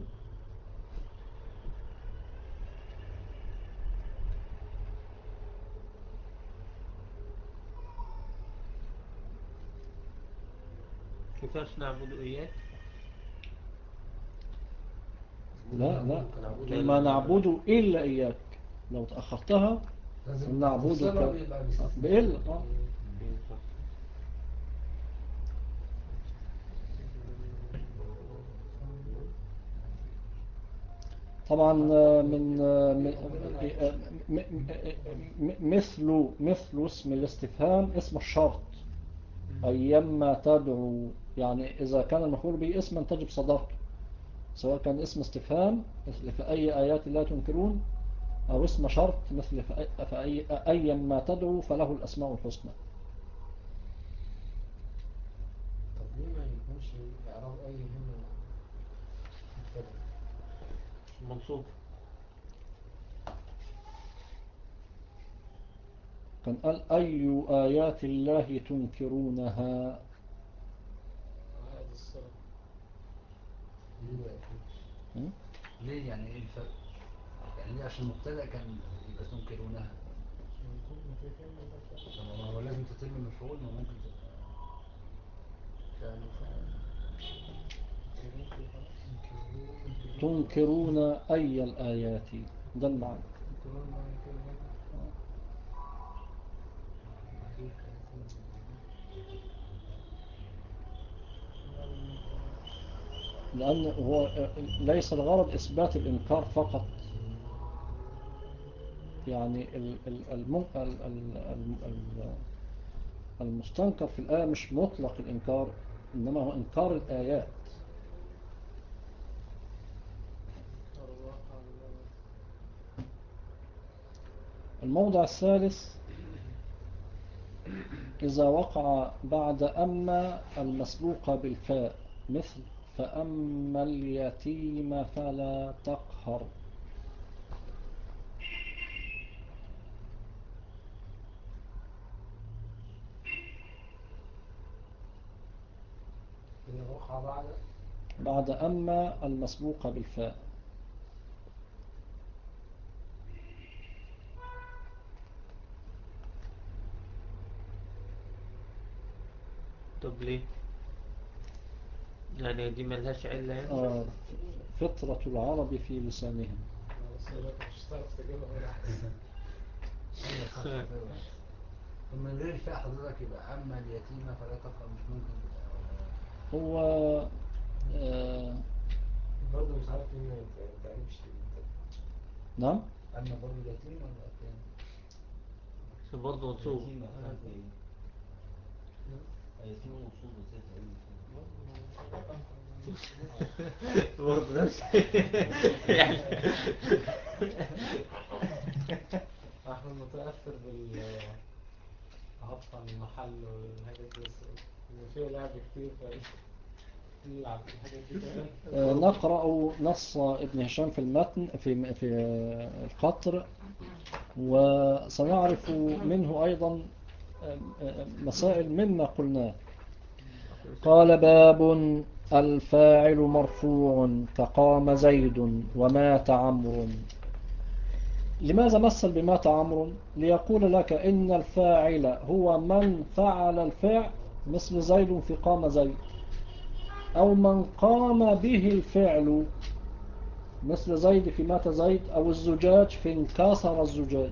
كيفاش نعبد إياك؟ لا ما نعبد إلا إياك، لو تأخرتها نعبدك بإلا. طبعا مثل اسم الاستفهام اسم الشرط أيما تدعو. يعني إذا كان المفعول به اسما تجب صداقته، سواء كان اسم استفهام مثل فأي آيات لا تنكرون، أو اسم شرط مثل أيما تدعو فله الأسماء الحسنى. طب ليه ما يكونش إعراب أي هنا منصوب؟ كان قال أي آيات الله تنكرونها. هذا الصلاة ليه يعني ايه الفرق؟ يعني ليه عشان مبتدا كان يبقى تنكرونها؟ ما هو لازم تتم المفعول، ما ممكن تبقى فعل وفعل. تنكرون أي الآيات، ده المعنى. لأن هو ليس الغرض إثبات الإنكار فقط، يعني المستنكر في الآية مش مطلق الإنكار، إنما هو إنكار الآيات. الموضع الثالث إذا وقع بعد أما المسبوقة بالفاء، مثل فأما اليتيم فلا تقهر. إذا وقع بعد أما المسبوقة بالفاء. طب ليه؟ يعني دي ملهاش علة يعني؟ فطرة العرب في لسانهم. مش هتعرف تجيبها ولا أحسن. من غير فيها حضرتك يبقى أما اليتيمة فلا تقرأ، مش ممكن هو برضه مش عارف مين ما تعرفش. نعم. أما برضه اليتيم ولا التاني؟ برضه منصوب. يتيم منصوب برضه نفس احنا متأثر بالعطف عن المحل والحاجات دي، بس في لعب كتير نلعب الحاجات دي كمان. نقرأ نص ابن هشام في المتن في القطر، وسنعرف منه أيضا مسائل مما قلناه. قال باب الفاعل مرفوع كقام زيد ومات عمرو. لماذا مثل بمات عمرو؟ ليقول لك إن الفاعل هو من فعل الفعل، مثل زيد في قام زيد، أو من قام به الفعل، مثل زيد في مات زيد، أو الزجاج في انكسر الزجاج.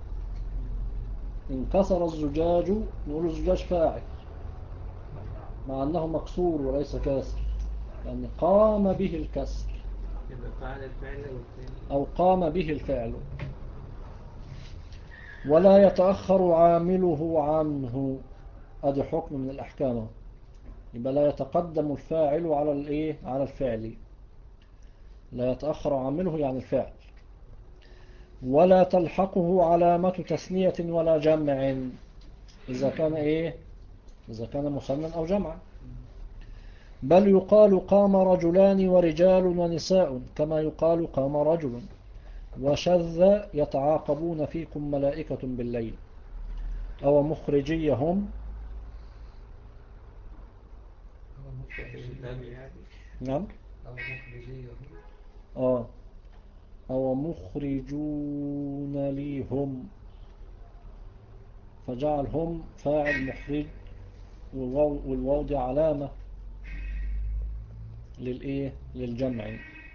انكسر الزجاج نقول الزجاج فاعل مع أنه مكسور وليس كاسر، يعني قام به الكسر أو قام به الفعل. ولا يتأخر عامله عنه، هذا حكم من الأحكام. يبقى لا يتقدم الفاعل على الفعل، لا يتأخر عامله يعني الفعل. ولا تلحقه علامة تثنية ولا جمع إذا كان إذا كان مثنى أو جمع، بل يقال قام رجلان ورجال ونساء كما يقال قام رجل. وشذ يتعاقبون فيكم ملائكة بالليل، أو مخرجيهم. نعم. أو مخرجون ليهم، فجعلهم فاعل مخرج، والواو دي علامة للجمع.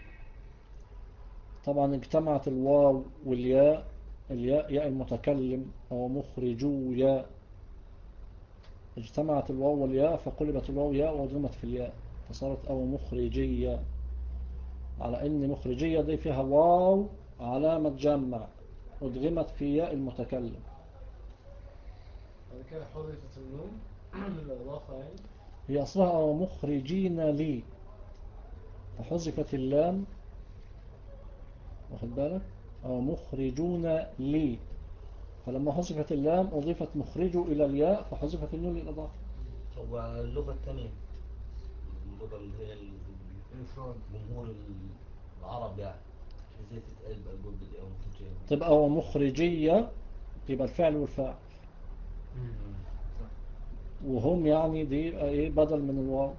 طبعا اجتمعت الواو والياء، الياء ياء المتكلم، أو مخرجو ياء، اجتمعت الواو والياء فقلبت الواو ياء وضمت في الياء فصارت أو مخرجية، على إن مخرجية دي فيها واو علامة جمع أدغمت في ياء المتكلم. بعد كده حذفت النون للإضافة يعني. هي أصلها أو مخرجين لي، فحذفت اللام، واخد بالك، أو مخرجون لي، فلما حذفت اللام أضيفت مخرجه إلى الياء فحذفت النون للإضافة. طب اللغة الثانية، اللغة اللي هي جمهور العرب يعني، ازاي تتقال بقى الجملة دي؟ أو مخرجية تبقى أو مخرجية، يبقى الفعل والفاعل، وهم يعني دي بدل من الواو.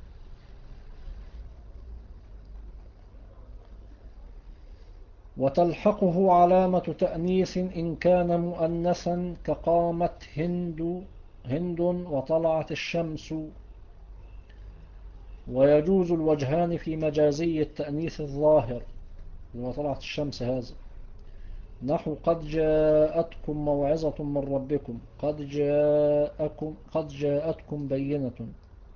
وتلحقه علامة تأنيث إن كان مؤنثا كقامت هند وطلعت الشمس. ويجوز الوجهان في مجازي التأنيث الظاهر وطلعت الشمس هذا، نحو قد جاءتكم موعظة من ربكم، قد جاءتكم بينة.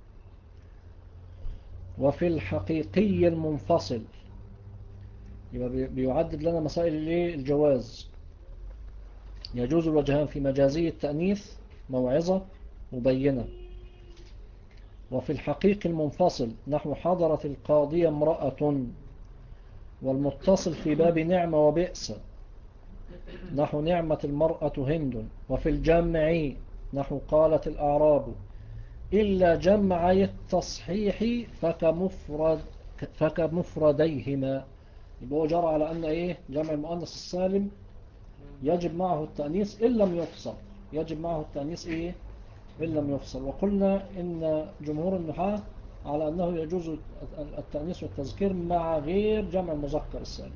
وفي الحقيقي المنفصل يبقى بيعدد لنا مسائل الجواز. يجوز الوجهان في مجازي التأنيث موعظة مبينة. وفي الحقيقي المنفصل نحو حضرت القاضية امرأة، والمتصل في باب نعمة وبئس نحو نعمة المرأة هند. وفي الجمع نحو قالت الأعراب، إلا جمعي التصحيح فكمفرديهما. يبقى هو جرى على أن جمع المؤنث السالم يجب معه التأنيث إن لم يفصل، يجب معه التأنيث إن لم يفصل. وقلنا إن جمهور النحاة على أنه يجوز التأنيث والتذكير مع غير جمع المذكر السالم.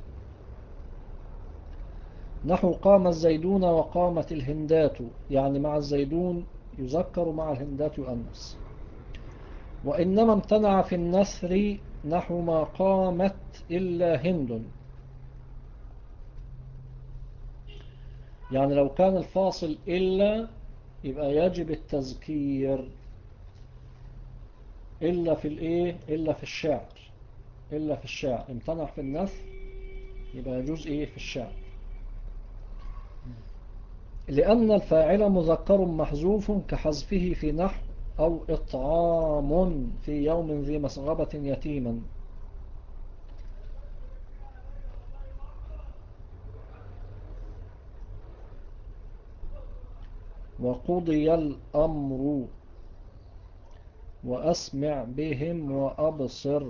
نحو قام الزيدون وقامت الهندات، يعني مع الزيدون يذكر مع الهندات يؤنث. وإنما امتنع في النثر نحو ما قامت إلا هند، يعني لو كان الفاصل إلا يبقى يجب التذكير إلا في إلا في الشعر. إلا في الشعر امتنع في النثر يبقى يجوز في الشعر، لأن الفاعل مذكر محذوف كحذفه في نحو أو إطعام في يوم ذي مسغبة يتيما. وقضي الأمر وأسمع بهم وأبصر.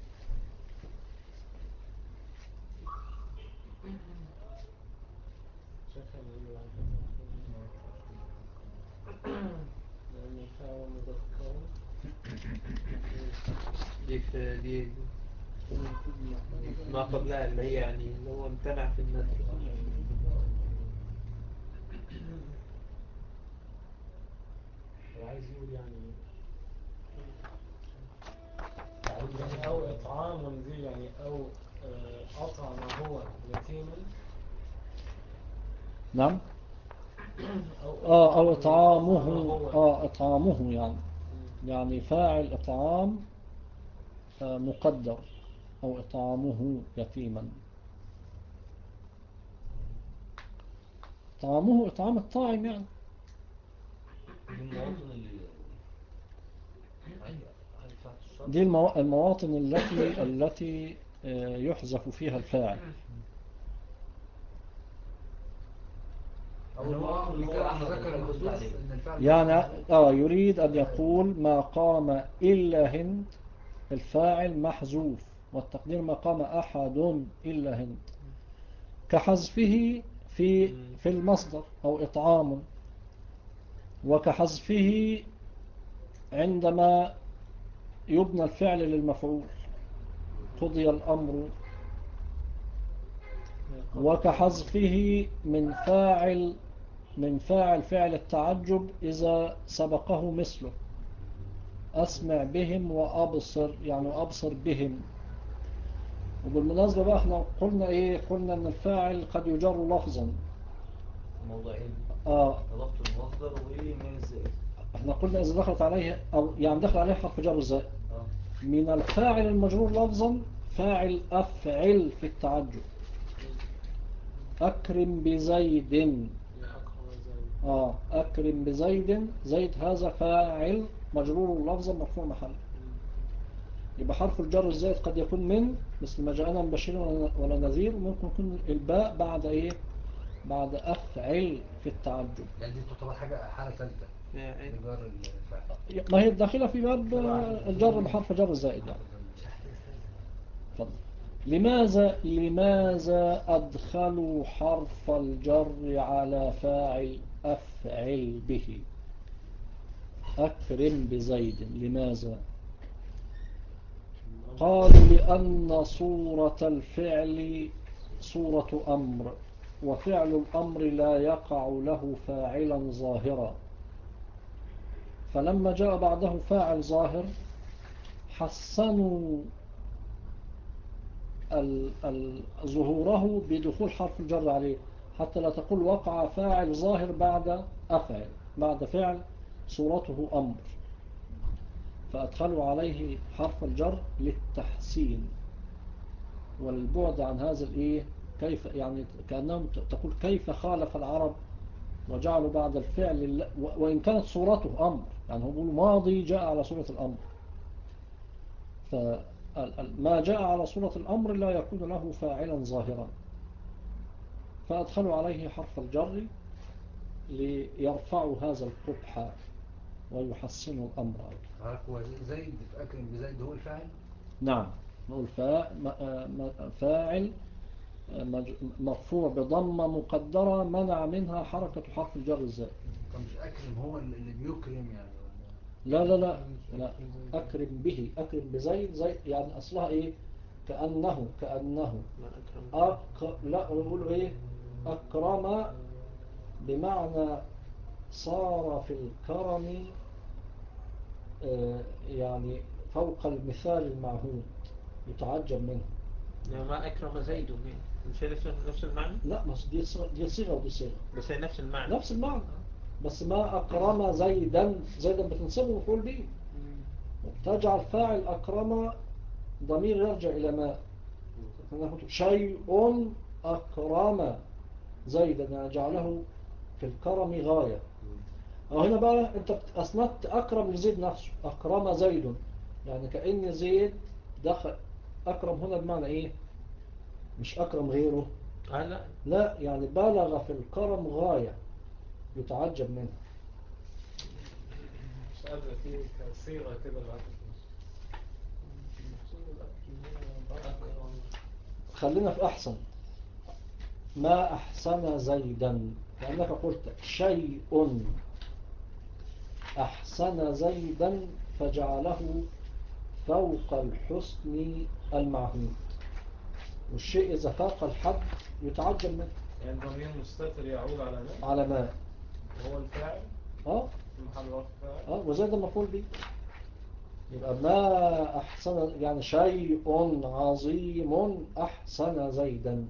دي ما قبلها اللي هي يعني اللي هو امتنع في النثر. عايز يقول يعني أو إطعام ذي يعني أو أطعم هو يتيما. نعم. أو إطعامه. إطعامه يعني فاعل إطعام مقدر، أو إطعامه يتيما. إطعامه إطعام الطاعم يعني. دي المواطن التي يحذف فيها الفاعل. يعني يريد أن يقول ما قام إلا هند، الفاعل محذوف، والتقدير ما قام أحد إلا هند، كحذفه في المصدر أو إطعام، وكحذفه عندما يبنى الفعل للمفعول قضي الأمر، وكحذفه من فاعل فعل التعجب إذا سبقه مثله أسمع بهم وأبصر، يعني أبصر بهم. وبالمناسبة بقى احنا قلنا قلنا ان الفاعل قد يجر لفظا موضعين لفظ المصدر ومن الزائد. احنا قلنا اذا دخلت عليه او يعني دخل عليه حرف جر الزائد. من الفاعل المجرور لفظا فاعل أفعل في التعجب، أكرم بزيد. أكرم بزيد، زيد هذا فاعل مجرور لفظا مرفوع محل. يبقى حرف الجر الزائد قد يكون من، مثل ما جاءنا من بشير ولا نذير، وممكن يكون الباء بعد بعد أفعل في التعجب. يعني دي تعتبر حالة ثالثة لجر الفاعل، ما هي الداخلة في باب الجر بحرف جر الزائد يعني. فضل. لماذا أدخلوا حرف الجر على فاعل أفعل به؟ أكرم بزيد، لماذا؟ قالوا لأن صورة الفعل صورة أمر، وفعل الأمر لا يقع له فاعلا ظاهرا، فلما جاء بعده فاعل ظاهر حسنوا ظهوره بدخول حرف الجر عليه، حتى لا تقول وقع فاعل ظاهر بعد أفعل، بعد فعل صورته أمر، فأدخلوا عليه حرف الجر للتحسين والبعد عن هذا الإيه، كيف يعني كأنهم تقول كيف خالف العرب وجعلوا بعد الفعل وإن كانت صورته أمر، يعني هو بيقول ماضي جاء على صورة الأمر، فما جاء على صورة الأمر لا يكون له فاعلا ظاهرا، فأدخلوا عليه حرف الجر ليرفعوا هذا القبح ويحسنوا الأمر. هو زيد في أكرم بزيد هو الفاعل؟ نعم، نقول فاعل مرفوع بضمة مقدرة منع منها حركة حرف الجر الزائد. طب مش أكرم هو اللي بيكرم يعني؟ لا أكرم به، أكرم بزيد، زيد يعني أصلها إيه، كأنه لا نقول إيه، أكرم بمعنى صار في الكرم يعني فوق المثال المعهود يتعجب منه. ما أكرم زيد مش نفس المعنى؟ لا، بس دي صيغة ودي صيغة، بس هي نفس المعنى. نفس المعنى، بس ما أكرم زيدا بتنصبه مفعول به، تجعل فاعل أكرم ضمير يرجع إلى ما شيء أكرم زيدا، يعني جعله في الكرم غاية. أو هنا بقى أنت أسندت أكرم لزيد نفسه، أكرم زيد، يعني كأن زيد دخل. أكرم هنا بمعنى إيه، مش أكرم غيره، لا يعني بالغ في الكرم غاية يتعجب منه. مش قادرة في صيغة كده خلينا في أحسن، ما أحسن زيدا، لأنك قلت شيء أحسن زيدا فجعله فوق الحسن المعهود، والشيء إذا فاق الحد يتعجب منه. يعني ضمير مستتر يعود على ما؟ على ما هو الفاعل؟ في محل رفع فاعل؟ وزيد المفعول به، يبقى ما أحسن يعني شيء عظيم أحسن زيدا.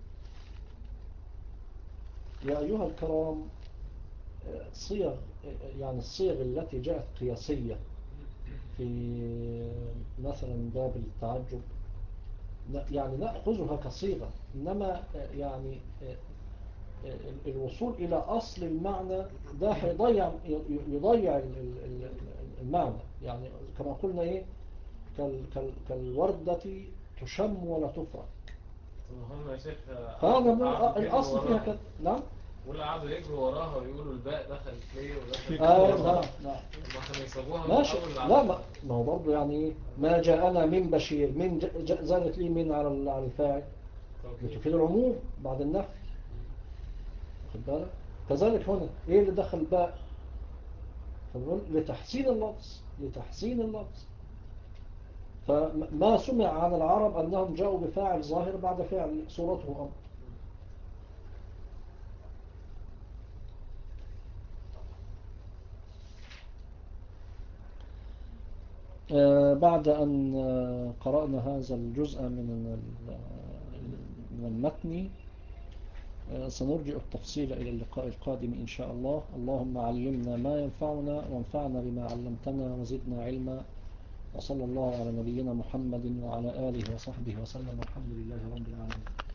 يا أيها الكرام، صيغ يعني الصيغ التي جاءت قياسية في مثلا باب التعجب يعني نأخذها كصيغة، إنما يعني الوصول إلى أصل المعنى ده يضيع المعنى، يعني كما قلنا إيه، كالوردة تشم ولا تفرق. هم يا شيخ فهذا الأصل فيها كده. نعم، ولا قعدوا يجروا وراها ويقولوا الباء دخلت ليه ودخلت نعم ما كانوا يصابوها ماشي. لا، ما هو برضه يعني ما جاءنا من بشير، من زادت لي من على الفاعل لتفيد العموم بعد النفي، واخد بالك. كذلك هنا ايه اللي دخل باء، فنقول لتحسين اللفظ، فما سمع عن العرب أنهم جاءوا بفاعل ظاهر بعد فعل صورته أمر. بعد أن قرأنا هذا الجزء من المتن، سنرجع التفصيل إلى اللقاء القادم إن شاء الله. اللهم علمنا ما ينفعنا وانفعنا بما علمتنا وزدنا علما، وصلى الله على نبينا محمد وعلى آله وصحبه وسلم، والحمد لله رب العالمين.